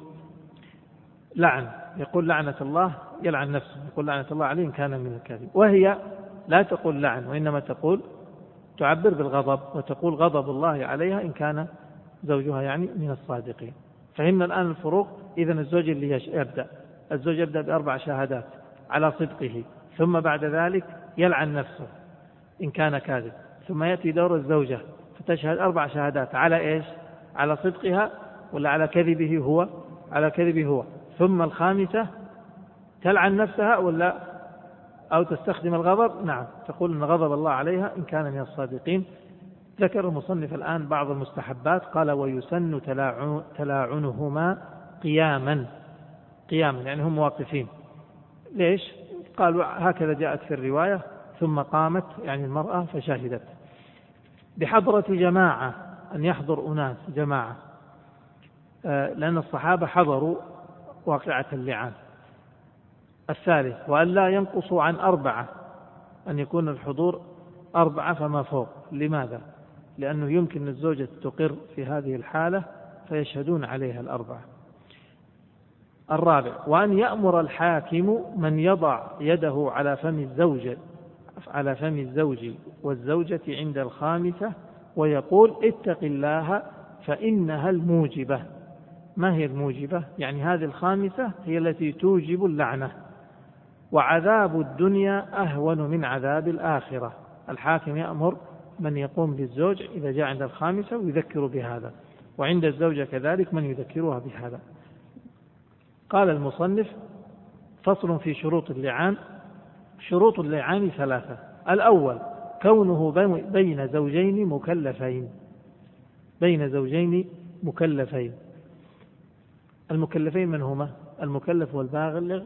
لعن، يقول لعنة الله، يلعن نفسه، يقول لعنة الله عليه إن كان من الكاذب. وهي لا تقول لعن، وإنما تقول، تعبر بالغضب، وتقول غضب الله عليها إن كان زوجها يعني من الصادقين. فهمنا الآن الفروق. إذن الزوج اللي يبدأ، الزوج يبدأ ب4 شهادات على صدقه، ثم بعد ذلك يلعن نفسه إن كان كاذب. ثم يأتي دور الزوجة فتشهد 4 شهادات على إيش؟ على صدقها ولا على كذبه هو؟ على كذبه هو. ثم الخامسة تلعن نفسها ولا أو تستخدم الغضب؟ نعم، تقول إن غضب الله عليها إن كان من الصادقين. ذكر المصنف الآن بعض المستحبات. قال: ويسن تلاعنهما قياما يعني هم واقفين. ليش؟ قالوا هكذا جاءت في الرواية: ثم قامت يعني المرأة فشهدت بحضرة جماعة، أن يحضر أناس جماعة، لأن الصحابة حضروا واقعة اللعان. الثالث: وأن لا ينقصوا عن 4، أن يكون الحضور 4 فما فوق. لماذا؟ لأنه يمكن الزوجة تقر في هذه الحالة فيشهدون عليها 4. الرابع وأن يأمر الحاكم من يضع يده على فم الزوج والزوجة عند الخامسة ويقول اتق الله فإنها الموجبة. ما هي الموجبة؟ يعني هذه الخامسة هي التي توجب اللعنة، وعذاب الدنيا أهون من عذاب الآخرة. الحاكم يأمر من يقوم بالزوج إذا جاء عند الخامسة ويذكر بهذا، وعند الزوجة كذلك من يذكرها بهذا. قال المصنف فصل في شروط اللعان. شروط اللعان 3. الأول كونه بين زوجين مكلفين. المكلفين من هما؟ المكلف والبالغ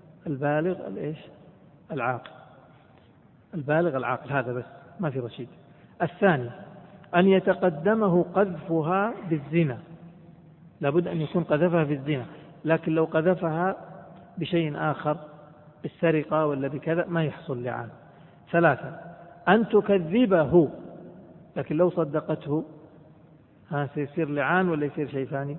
البالغ العاقل، هذا بس، ما في رشيد. الثاني أن يتقدمه قذفها بالزنا، لابد أن يكون قذفها في الزنا، لكن لو قذفها بشيء آخر بالسرقة ولا بكذا ما يحصل لعان. 3 أن تكذبه، لكن لو صدقته سيصير لعان ولا يصير شيء ثاني؟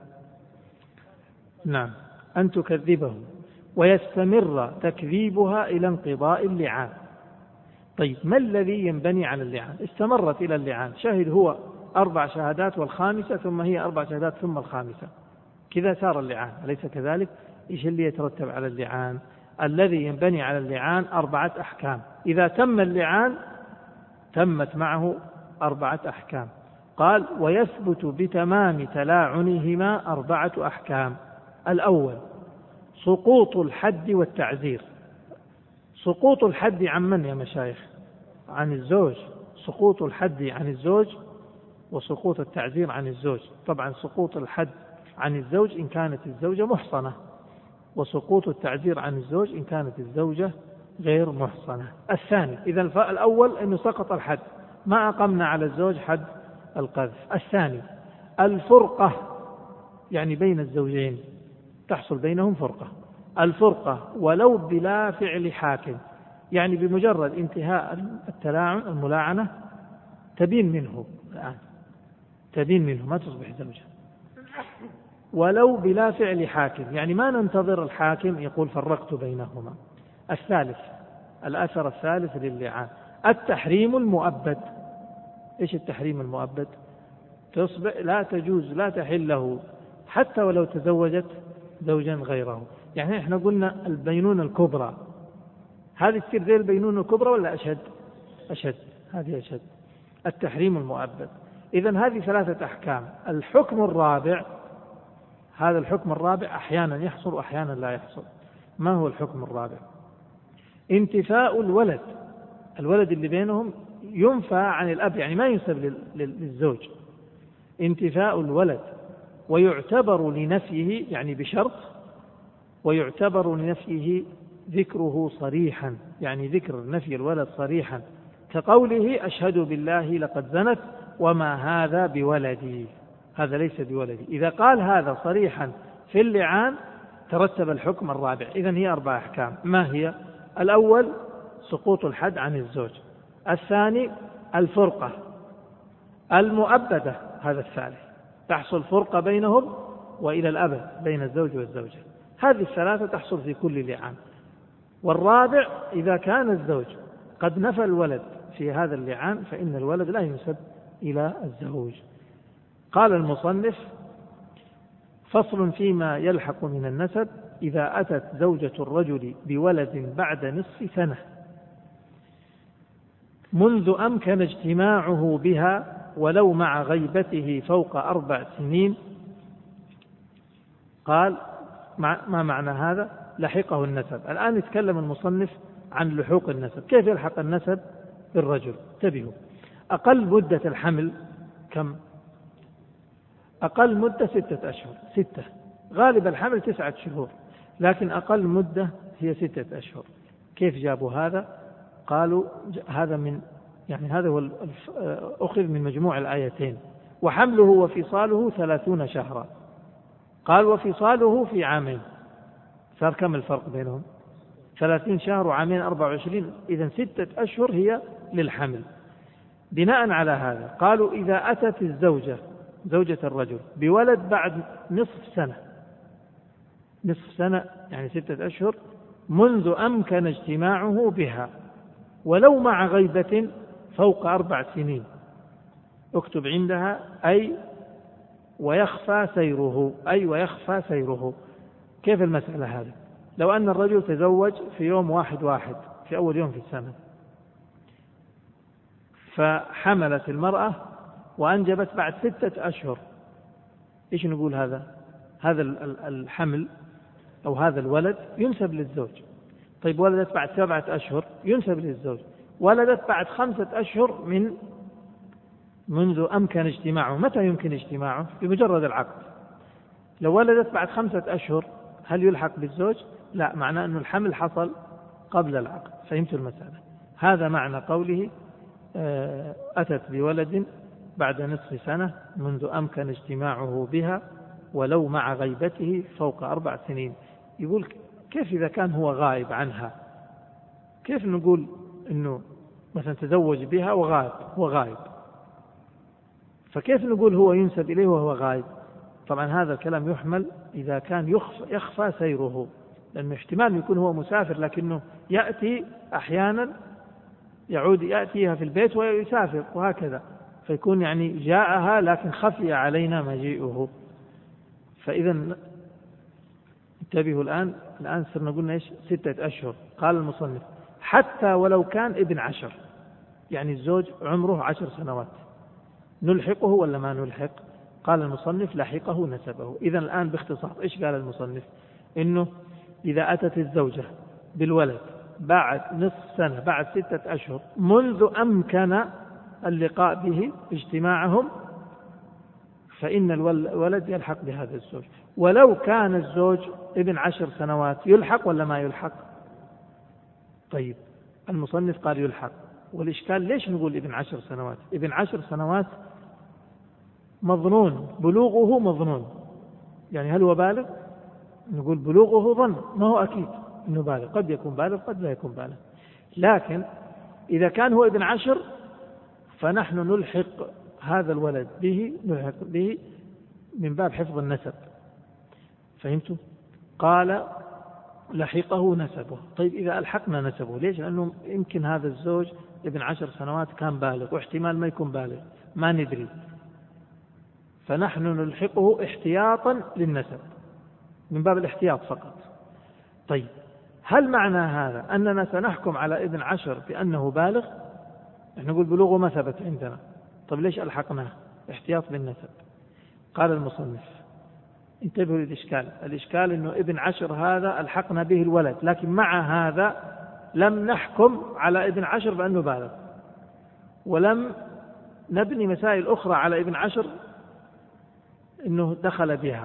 نعم، أن تكذبه ويستمر تكذيبها إلى انقضاء اللعان. طيب ما الذي ينبني على اللعان؟ استمرت إلى اللعان، شهد هو 4 شهادات والخامسة ثم هي 4 شهادات ثم الخامسة، كذا صار اللعان، أليس كذلك؟ إيش اللي يترتب على اللعان؟ الذي ينبني على اللعان 4 أحكام. إذا تم اللعان تمت معه 4 أحكام. قال ويثبت بتمام تلاعنهما 4 أحكام. الأول سقوط الحد والتعزير. سقوط الحد عن من يا مشايخ؟ عن الزوج. سقوط الحد عن الزوج وسقوط التعزير عن الزوج. طبعا سقوط الحد عن الزوج إن كانت الزوجة محصنة، وسقوط التعزير عن الزوج إن كانت الزوجة غير محصنة. الثاني إذا الأول أنه سقط الحد، ما أقمنا على الزوج حد القذف. الثاني الفرقة، يعني بين الزوجين تحصل بينهم فرقة. الفرقة ولو بلا فعل حاكم، يعني بمجرد انتهاء التلاعن الملاعنة تبين منه الآن، تبين منه ما تصبح زوجة، ولو بلا فعل حاكم، يعني ما ننتظر الحاكم يقول فرقت بينهما. الثالث الأثر الثالث للعان التحريم المؤبد. إيش التحريم المؤبد؟ تصبح لا تجوز، لا تحل له حتى ولو تزوجت زوجا غيره. يعني احنا قلنا البينونة الكبرى، هذه تصير زي البينونة الكبرى ولا أشد؟ هذه أشد. التحريم المؤبد. إذن هذه 3 أحكام. الحكم الرابع، هذا الحكم الرابع أحيانا يحصل وأحيانا لا يحصل. ما هو الحكم الرابع؟ انتفاء الولد اللي بينهم ينفى عن الأب، يعني ما ينسب للزوج. انتفاء الولد ويعتبر لنفيه، يعني بشرط، ويعتبر لنفيه ذكره صريحا، يعني ذكر نفي الولد صريحا، كقوله أشهد بالله لقد زنت وما هذا بولدي، هذا ليس بولدي. إذا قال هذا صريحا في اللعان ترتب الحكم الرابع. إذن هي 4 أحكام. ما هي؟ الأول سقوط الحد عن الزوج. الثاني الفرقة المؤبدة، هذا الثالث، تحصل فرقة بينهم وإلى الأبد بين الزوج والزوجة. هذه 3 تحصل في كل لعان. والرابع إذا كان الزوج قد نفى الولد في هذا اللعان فإن الولد لا ينسب إلى الزوج. قال المصنف فصل فيما يلحق من النسب. إذا أتت زوجة الرجل بولد بعد نصف سنة منذ أمكن اجتماعه بها ولو مع غيبته فوق 4 سنين. قال ما معنى هذا؟ لحقه النسب. الآن يتكلم المصنف عن لحوق النسب، كيف يلحق النسب بالرجل. انتبهوا، أقل مدة الحمل كم؟ أقل مدة 6 أشهر. 6. غالب الحمل 9 شهور، لكن أقل مدة هي 6 أشهر. كيف جابوا هذا؟ قالوا هذا هذا هو أخذ من مجموع الآيتين. وحمله وفصاله 30 شهرا. قال وفصاله في 2 عام. صار كم الفرق بينهم؟ 30 شهر وعامين 24. إذن 6 أشهر هي للحمل. بناء على هذا قالوا إذا أتت الزوجة، زوجة الرجل، بولد بعد نصف سنة، نصف سنة يعني 6 أشهر منذ أمكن اجتماعه بها ولو مع غيبة فوق 4 سنين. اكتب عندها أي ويخفى سيره، أي ويخفى سيره. كيف المسألة هذه؟ لو أن الرجل تزوج في يوم 1/1 في أول يوم في السنة، فحملت المرأة وأنجبت بعد 6 أشهر، إيش نقول هذا الحمل أو هذا الولد ينسب للزوج. طيب ولدت بعد 7 أشهر ينسب للزوج. ولدت بعد 5 أشهر منذ أمكن اجتماعه. متى يمكن اجتماعه؟ بمجرد العقد. لو ولدت بعد 5 أشهر هل يلحق بالزوج؟ لا، معناه أن الحمل حصل قبل العقد. فهمت المسألة؟ هذا معنى قوله أتت بولد بعد نصف سنة منذ أمكن اجتماعه بها ولو مع غيبته فوق 4 سنين. يقول كيف إذا كان هو غائب عنها؟ كيف نقول أنه مثلا تزوج بها وغائب، هو غائب، فكيف نقول هو ينسب إليه وهو غائب؟ طبعا هذا الكلام يحمل إذا كان يخفى سيره، لأنه احتمال يكون هو مسافر لكنه يأتي أحيانا، يعود يأتيها في البيت ويسافر وهكذا، فيكون يعني جاءها لكن خفي علينا مجيئه. فإذا انتبهوا الآن صرنا قلنا إيش؟ 6 أشهر. قال المصنف حتى ولو كان ابن 10، يعني الزوج عمره 10 سنوات، نلحقه ولا ما نلحق؟ قال المصنف لحقه نسبه. إذا الآن باختصار إيش قال المصنف؟ إنه إذا أتت الزوجة بالولد بعد نصف سنة بعد 6 أشهر منذ أمكن اللقاء به اجتماعهم فإن الولد يلحق بهذا الزوج. ولو كان الزوج ابن 10 سنوات يلحق ولا ما يلحق؟ طيب المصنف قال يلحق. والإشكال ليش نقول ابن 10 سنوات؟ ابن 10 سنوات مظنون، بلوغه مظنون، يعني هل هو بالغ؟ نقول بلوغه ظن، ما هو أكيد إنه بالغ، قد يكون بالغ قد لا يكون بالغ. لكن إذا كان هو ابن 10 فنحن نلحق هذا الولد به، نلحق به من باب حفظ النسب. فهمتوا؟ قال لحقه نسبه. طيب إذا ألحقنا نسبه ليش؟ لأنه يمكن هذا الزوج ابن 10 سنوات كان بالغ واحتمال ما يكون بالغ، ما ندري، فنحن نلحقه احتياطا للنسب من باب الاحتياط فقط. طيب هل معنى هذا أننا سنحكم على ابن 10 بأنه بالغ؟ نقول بلوغه ما ثبت عندنا. طيب ليش ألحقناه؟ احتياط بالنسب. قال المصنف انتبهوا للإشكال. الإشكال أنه ابن 10 هذا ألحقنا به الولد، لكن مع هذا لم نحكم على ابن 10 بأنه بالغ، ولم نبني مسائل أخرى على ابن 10 أنه دخل بها.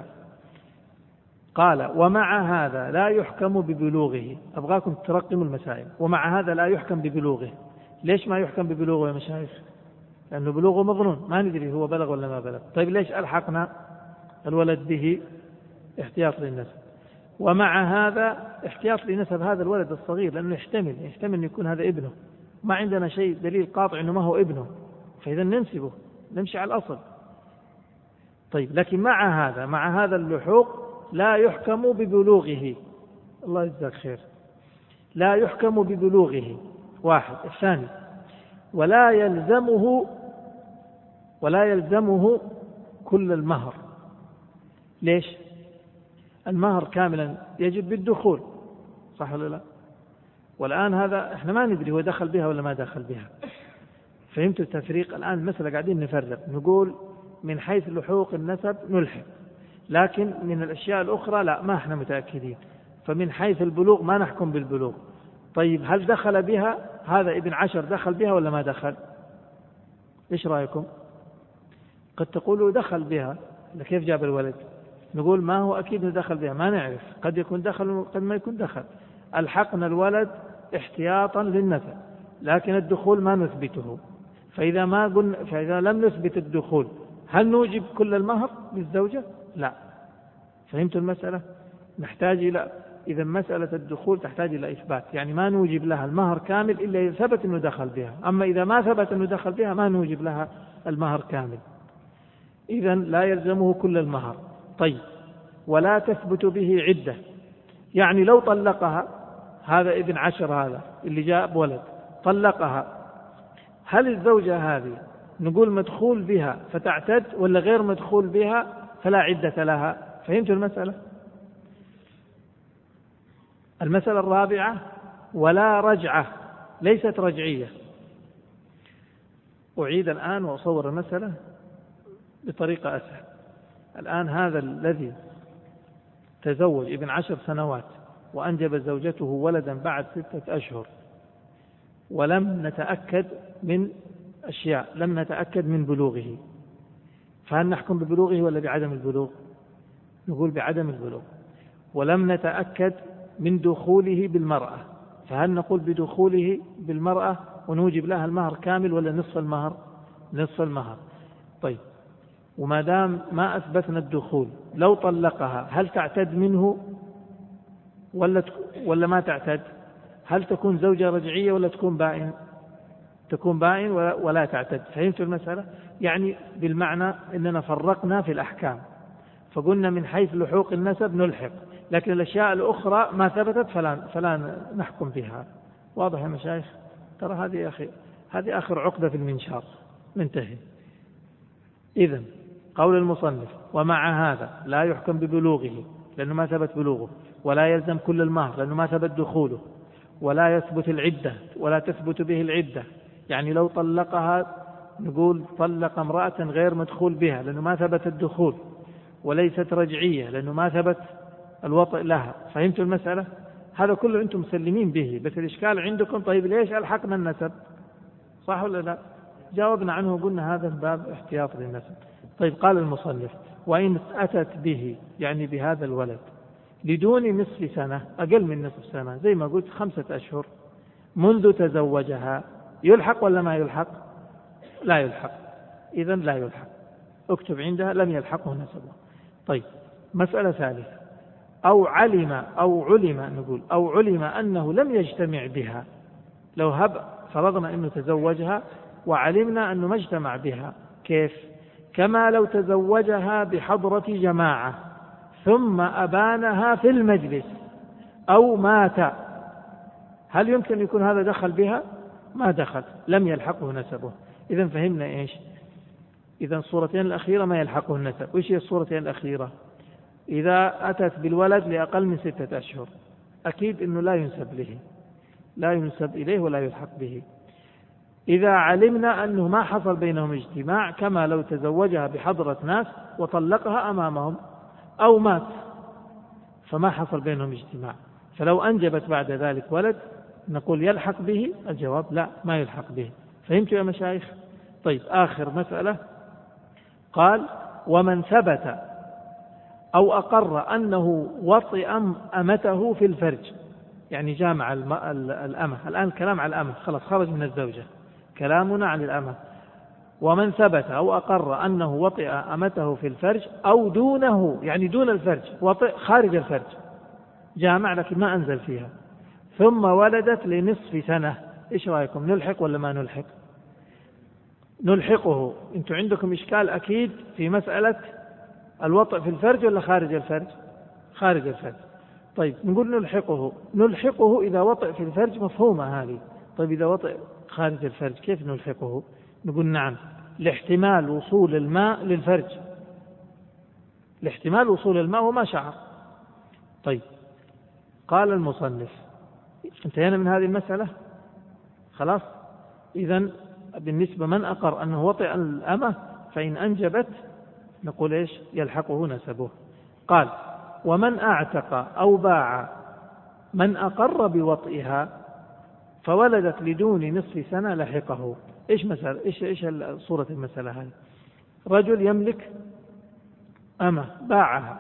قال ومع هذا لا يحكم ببلوغه. أبغاكم ترقموا المسائل. ومع هذا لا يحكم ببلوغه. ليش ما يحكم ببلوغه يا مشايخ؟ لأنه بلوغه مظنون، ما ندري هو بلغ ولا ما بلغ. طيب ليش ألحقنا الولد به؟ احتياط للنسب. ومع هذا احتياط لنسب هذا الولد الصغير، لأنه يحتمل أن يكون هذا ابنه، ما عندنا شيء دليل قاطع أنه ما هو ابنه، فإذا ننسبه، نمشي على الأصل. طيب لكن مع هذا اللحوق لا يحكم ببلوغه. الله يجزاك خير. لا يحكم ببلوغه. واحد. الثاني ولا يلزمه كل المهر. ليش؟ المهر كاملا يجب بالدخول، صح ولا لا؟ والآن هذا احنا ما ندري هو دخل بها ولا ما دخل بها. فهمتوا التفريق؟ الآن مثلا قاعدين نفرق، نقول من حيث لحوق النسب نلحق، لكن من الأشياء الأخرى لا، ما احنا متأكدين. فمن حيث البلوغ ما نحكم بالبلوغ. طيب هل دخل بها؟ هذا ابن 10 دخل بها ولا ما دخل؟ إيش رأيكم؟ قد تقولوا دخل بها، كيف جاب الولد؟ نقول ما هو أكيد أنه دخل بها، ما نعرف، قد يكون دخل وقد ما يكون دخل. ألحقنا الولد احتياطا للنسب، لكن الدخول ما نثبته. فإذا لم نثبت الدخول هل نوجب كل المهر للزوجة؟ لا. فهمت المسألة؟ نحتاج إلى إذا مسألة الدخول تحتاج إلى إثبات، يعني ما نوجب لها المهر كامل إلا إذا ثبت أنه دخل بها. أما إذا ما ثبت أنه دخل بها ما نوجب لها المهر كامل. إذن لا يلزمه كل المهر. طيب ولا تثبت به عدة. يعني لو طلقها، هذا ابن 10 هذا اللي جاء بولد طلقها، هل الزوجة هذه نقول مدخول بها فتعتد ولا غير مدخول بها فلا عدة لها؟ فهمتوا المسألة؟ المسألة الرابعة ولا رجعة، ليست رجعية. أعيد الآن وأصور المسألة بطريقة أسهل. الآن هذا الذي تزوج ابن 10 سنوات وأنجب زوجته ولدا بعد 6 أشهر، ولم نتأكد من أشياء، لم نتأكد من بلوغه، فهل نحكم ببلوغه ولا بعدم البلوغ؟ نقول بعدم البلوغ. ولم نتأكد من دخوله بالمرأة، فهل نقول بدخوله بالمرأة ونوجب لها المهر كامل ولا نصف المهر؟ نصف المهر. طيب، وما دام ما أثبتنا الدخول، لو طلقها هل تعتد منه ولا ما تعتد؟ هل تكون زوجة رجعية ولا تكون بائن؟ تكون بائن ولا تعتد. فهمتوا المسألة؟ يعني بالمعنى أننا فرقنا في الأحكام، فقلنا من حيث لحوق النسب نلحق، لكن الأشياء الأخرى ما ثبتت فلا نحكم بها. واضح يا مشايخ؟ ترى هذه آخر عقدة في المنشار، منتهي. إذن قول المصنف ومع هذا لا يحكم ببلوغه لأنه ما ثبت بلوغه، ولا يلزم كل المهر لأنه ما ثبت دخوله، ولا يثبت العدة ولا تثبت به العدة. يعني لو طلقها نقول طلق امرأة غير مدخول بها لأنه ما ثبت الدخول، وليست رجعية لأنه ما ثبت الوطئ لها. فهمتوا المسألة؟ هذا كله أنتم مسلمين به، بس الإشكال عندكم طيب ليش ألحقنا النسب؟ صح ولا لا؟ جاوبنا عنه وقلنا هذا باب احتياط للنسب. طيب، قال المصنف وإن أتت به، يعني بهذا الولد، لدون نصف سنة، أقل من نصف سنة، زي ما قلت 5 أشهر، منذ تزوجها، يلحق ولا ما يلحق؟ لا يلحق. إذن لا يلحق، اكتب عندها لم يلحقه نسبه. طيب، مسألة ثالثة، أو علم أنه لم يجتمع بها. لو فرضنا أنه تزوجها وعلمنا أنه ما اجتمع بها، كيف؟ كما لو تزوجها بحضرة جماعة ثم أبانها في المجلس أو مات، هل يمكن يكون هذا دخل بها؟ ما دخل، لم يلحقه نسبه. إذن فهمنا إيش؟ إذن الصورتين الأخيرة ما يلحقه النسب. وإيش هي الصورتين الأخيرة؟ إذا أتت بالولد لأقل من 6 أشهر، أكيد أنه لا ينسب إليه ولا يلحق به. إذا علمنا أنه ما حصل بينهم اجتماع، كما لو تزوجها بحضرة ناس وطلقها أمامهم أو مات فما حصل بينهم اجتماع، فلو أنجبت بعد ذلك ولد نقول يلحق به؟ الجواب لا، ما يلحق به. فهمتوا يا مشايخ؟ طيب، آخر مسألة، قال ومن ثبت أو أقر أنه وطئ أمته في الفرج، يعني جامع الأمة. الآن الكلام على الأمة، خلاص خرج من الزوجة، كلامنا عن الأمة. ومن ثبت أو أقر أنه وطئ أمته في الفرج أو دونه، يعني دون الفرج، وطئ خارج الفرج، جامع لكن ما أنزل فيها، ثم ولدت لنصف سنة، إيش رأيكم؟ نلحق ولا ما نلحق؟ نلحقه. أنتم عندكم إشكال أكيد في مسألة الوطئ في الفرج ولا خارج الفرج؟ خارج الفرج. طيب، نقول نلحقه إذا وطئ في الفرج، مفهومة هذه. طيب، إذا وطئ خارج الفرج كيف نلحقه؟ نقول نعم، لاحتمال وصول الماء للفرج، لاحتمال وصول الماء وما شعر. طيب، قال المصنف انتهينا من هذه المسألة خلاص. إذن بالنسبة من أقر أنه وطئ الأمة فإن أنجبت نقول إيش؟ يلحقه نسبه. قال ومن أعتق أو باع من أقر بوطئها فولدت لدون نصف سنة لحقه. إيش صورة المسألة هذه؟ رجل يملك أمة باعها،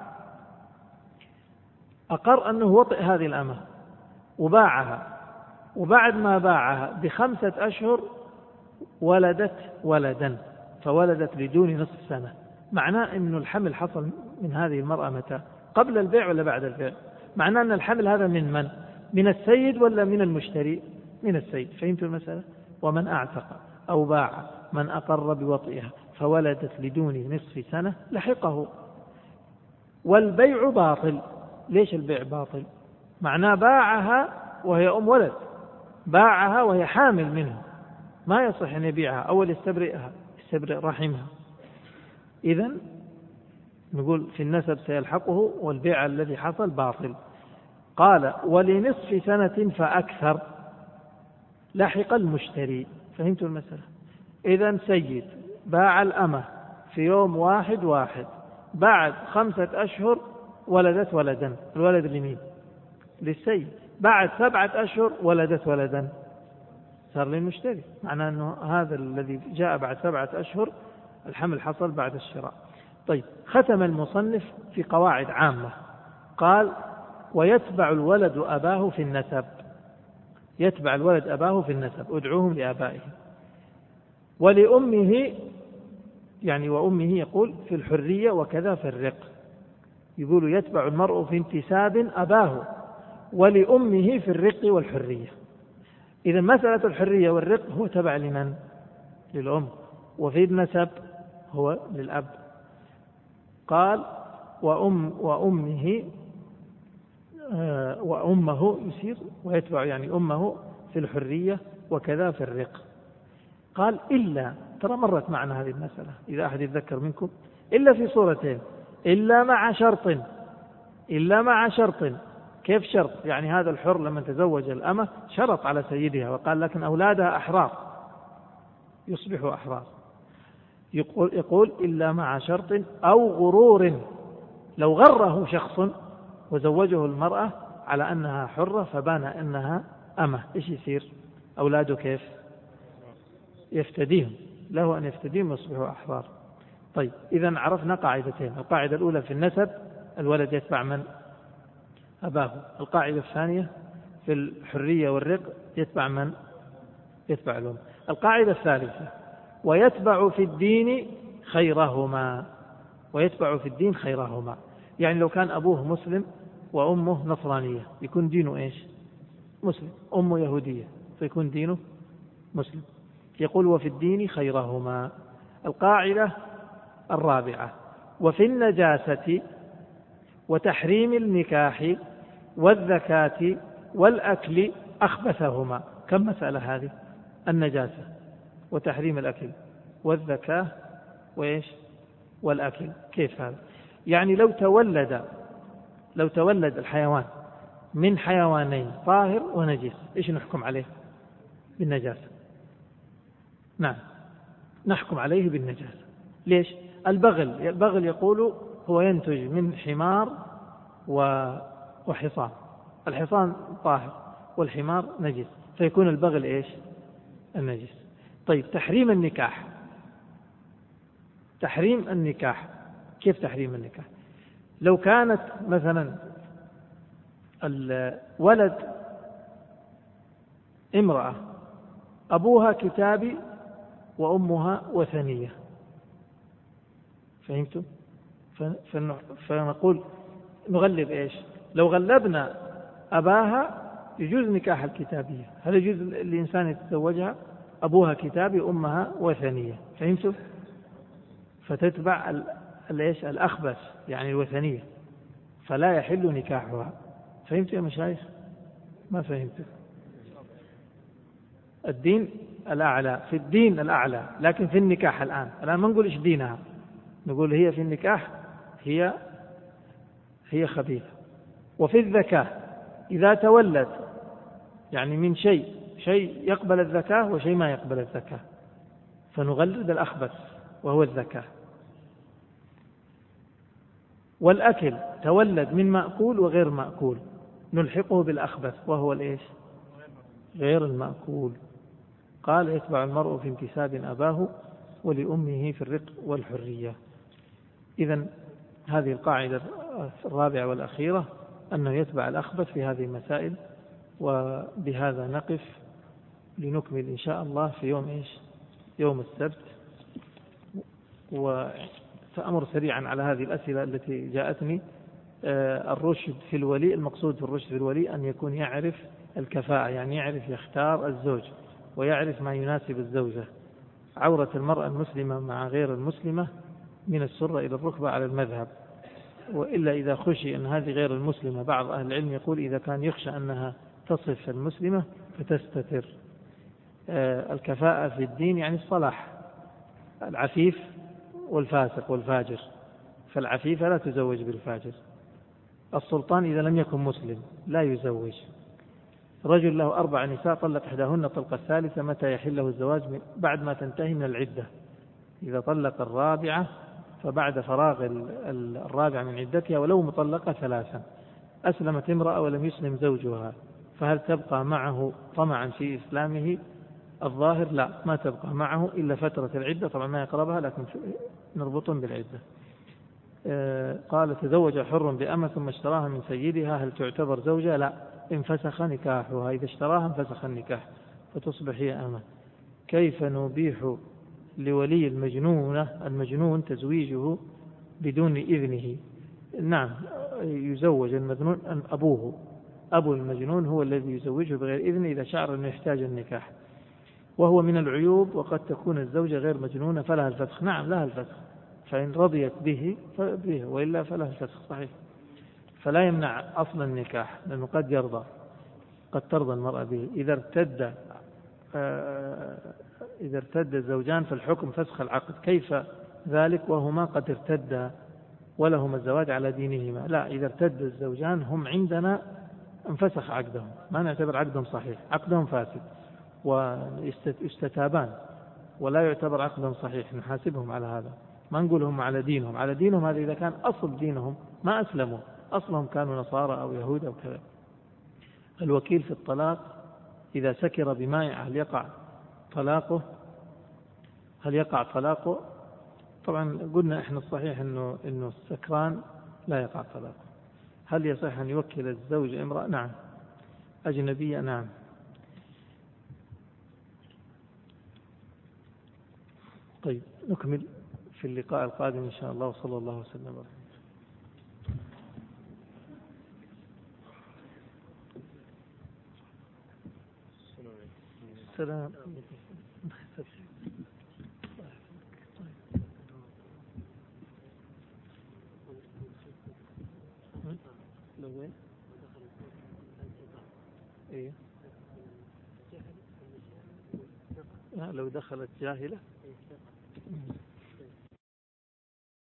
أقر أنه وطئ هذه الأمة وباعها، وبعد ما باعها ب5 أشهر ولدت ولدا، فولدت لدون نصف سنة. معناه أن الحمل حصل من هذه المرأة متى؟ قبل البيع ولا بعد البيع؟ معناه أن الحمل هذا من؟ من السيد ولا من المشتري؟ من السيد. فهمتوا المسألة؟ ومن أعتق أو باع من أقر بوطئها فولدت لدون نصف سنة لحقه. والبيع باطل. ليش البيع باطل؟ معناه باعها وهي أم ولد، باعها وهي حامل منه، ما يصح أن يبيعها، أول يستبرئها، يستبرئ رحمها. إذن نقول في النسب سيلحقه، والبيع الذي حصل باطل. قال ولنصف سنة فأكثر لحق المشتري. فهمت المسألة؟ إذن سيد باع الأمة في يوم 1/1، بعد 5 أشهر ولدت ولدا، الولد لمين؟ للسيد. بعد 7 أشهر ولدت ولدا، صار للمشتري. معناه أنه هذا الذي جاء بعد 7 أشهر الحمل حصل بعد الشراء. طيب، ختم المصنف في قواعد عامة، قال ويتبع الولد أباه في النسب. يتبع الولد أباه في النسب، ادعوهم لآبائهم. ولأمه، يعني وأمه يقول في الحرية وكذا في الرق. يقول يتبع المرء في انتساب أباه، ولأمه في الرق والحرية. إذا مسألة الحرية والرق هو تبع لمن؟ للأم، وفي النسب هو للأب. قال وأمه يصير ويتبع يعني أمه في الحرية وكذا في الرق. قال إلا، ترى مرت معنا هذه المسألة إذا أحد يتذكر منكم، إلا في صورتين، إلا مع شرط. إلا مع شرط. كيف شرط؟ يعني هذا الحر لما تزوج الأمة شرط على سيدها وقال لكن أولادها أحرار، يصبحوا أحرار. يقول إلا مع شرط أو غرور. لو غره شخص وزوجه المرأة على أنها حرة فبان أنها أمة، إيش يصير؟ أولاده كيف؟ يفتديهم، له أن يفتديهم ويصبحوا أحرار. طيب، إذن عرفنا قاعدتين. القاعدة الأولى في النسب الولد يتبع من؟ أباه. القاعدة الثانية في الحرية والرق يتبع من؟ يتبع الأم. القاعدة الثالثة ويتبع في الدين خيرهما. ويتبع في الدين خيرهما، يعني لو كان أبوه مسلم وأمه نصرانية يكون دينه إيش؟ مسلم. أمه يهودية فيكون دينه مسلم. يقول وفي الدين خيرهما. القاعدة الرابعة وفي النجاسة وتحريم النكاح والذكاة والأكل أخبثهما. كم مسألة هذه؟ النجاسة وتحريم الأكل والذكاة وإيش؟ والأكل. كيف هذا؟ يعني لو تولد الحيوان من حيوانين طاهر ونجس، إيش نحكم عليه؟ بالنجاسة. نعم، نحكم عليه بالنجاسة. ليش؟ البغل يقول هو ينتج من حمار وحصان، الحصان طاهر والحمار نجس، فيكون البغل إيش؟ النجس. طيب، تحريم النكاح. كيف تحريم النكاح؟ لو كانت مثلا الولد امرأة أبوها كتابي وأمها وثنية، فهمتم؟ فنقول نغلب إيش؟ لو غلبنا أباها يجوز نكاح الكتابية، هل يجوز الإنسان يتزوجها؟ أبوها كتابي أمها وثنية، فهمتم؟ فتتبع الأخبث يعني الوثنية، فلا يحل نكاحها. فهمت يا مشايخ؟ ما فهمت؟ الدين الأعلى، في الدين الأعلى، لكن في النكاح الآن ما نقول إيش دينها، نقول هي في النكاح هي خبيثة. وفي الذكاة إذا تولد يعني من شيء يقبل الذكاة وشيء ما يقبل الذكاة، فنغلد الأخبث وهو الذكاة. والأكل تولد من مأكول وغير مأكول، نلحقه بالأخبث وهو الإيش؟ غير المأكول. قال يتبع المرء في انتساب أباه ولأمه في الرق والحرية. إذن هذه القاعدة الرابعة والأخيرة أنه يتبع الأخبث في هذه المسائل. وبهذا نقف لنكمل إن شاء الله في يوم السبت. وسأمر سريعا على هذه الأسئلة التي جاءتني. الرشد في الولي، المقصود في الرشد في الولي أن يكون يعرف الكفاءة، يعني يعرف يختار الزوج ويعرف ما يناسب الزوجة. عورة المرأة المسلمة مع غير المسلمة من السرة إلى الركبة على المذهب، وإلا إذا خشي أن هذه غير المسلمة. بعض أهل العلم يقول إذا كان يخشى أنها تصف المسلمة فتستتر. الكفاءة في الدين يعني الصلاح، العفيف والفاسق والفاجر، فالعفيفة لا تزوج بالفاجر. السلطان إذا لم يكن مسلم لا يزوج. رجل له 4 نساء طلق إحداهن طلقة الثالثة، متى يحل له الزواج؟ بعد ما تنتهي من العدة. إذا طلق الرابعة فبعد فراغ الرابعة من عدتها ولو مطلقة 3. أسلمت امرأة ولم يسلم زوجها، فهل تبقى معه طمعا في إسلامه؟ الظاهر لا، ما تبقى معه إلا فترة العدة، طبعا ما يقربها لكن نربطهم بالعدة. قال تزوج حر بأمة ثم اشتراها من سيدها، هل تعتبر زوجة؟ لا، انفسخ نكاحها. إذا اشتراها انفسخ النكاح فتصبح هي أمة. كيف نبيح لولي المجنون تزويجه بدون إذنه؟ نعم، يزوج المجنون أبوه، أبو المجنون هو الذي يزوجه بغير إذنه إذا شعر أنه يحتاج النكاح، وهو من العيوب. وقد تكون الزوجة غير مجنونة فلها الفسخ. نعم لها الفسخ، فإن رضيت به فبه، وإلا فلها الفسخ صحيح. فلا يمنع أصل النكاح، لأنه قد يرضى، قد ترضى المرأة به. إذا ارتد الزوجان فالحكم فسخ العقد. كيف ذلك وهما قد ارتدا ولهما الزواج على دينهما؟ لا، إذا ارتد الزوجان هم عندنا انفسخ عقدهم، ما نعتبر عقدهم صحيح، عقدهم فاسد ويستتابان ولا يعتبر عقدهم صحيح، نحاسبهم على هذا، ما نقولهم على دينهم. على دينهم هذا إذا كان أصل دينهم ما أسلموا، أصلهم كانوا نصارى أو يهود أو كذا. الوكيل في الطلاق إذا سكر بمائع هل يقع طلاقه؟ طبعا قلنا إحنا الصحيح إنه السكران لا يقع طلاقه. هل يصح أن يوكل الزوج امرأة؟ نعم. أجنبية؟ نعم. طيب نكمل في اللقاء القادم إن شاء الله، وصلى الله وسلم. السلام. لو دخلت جاهلة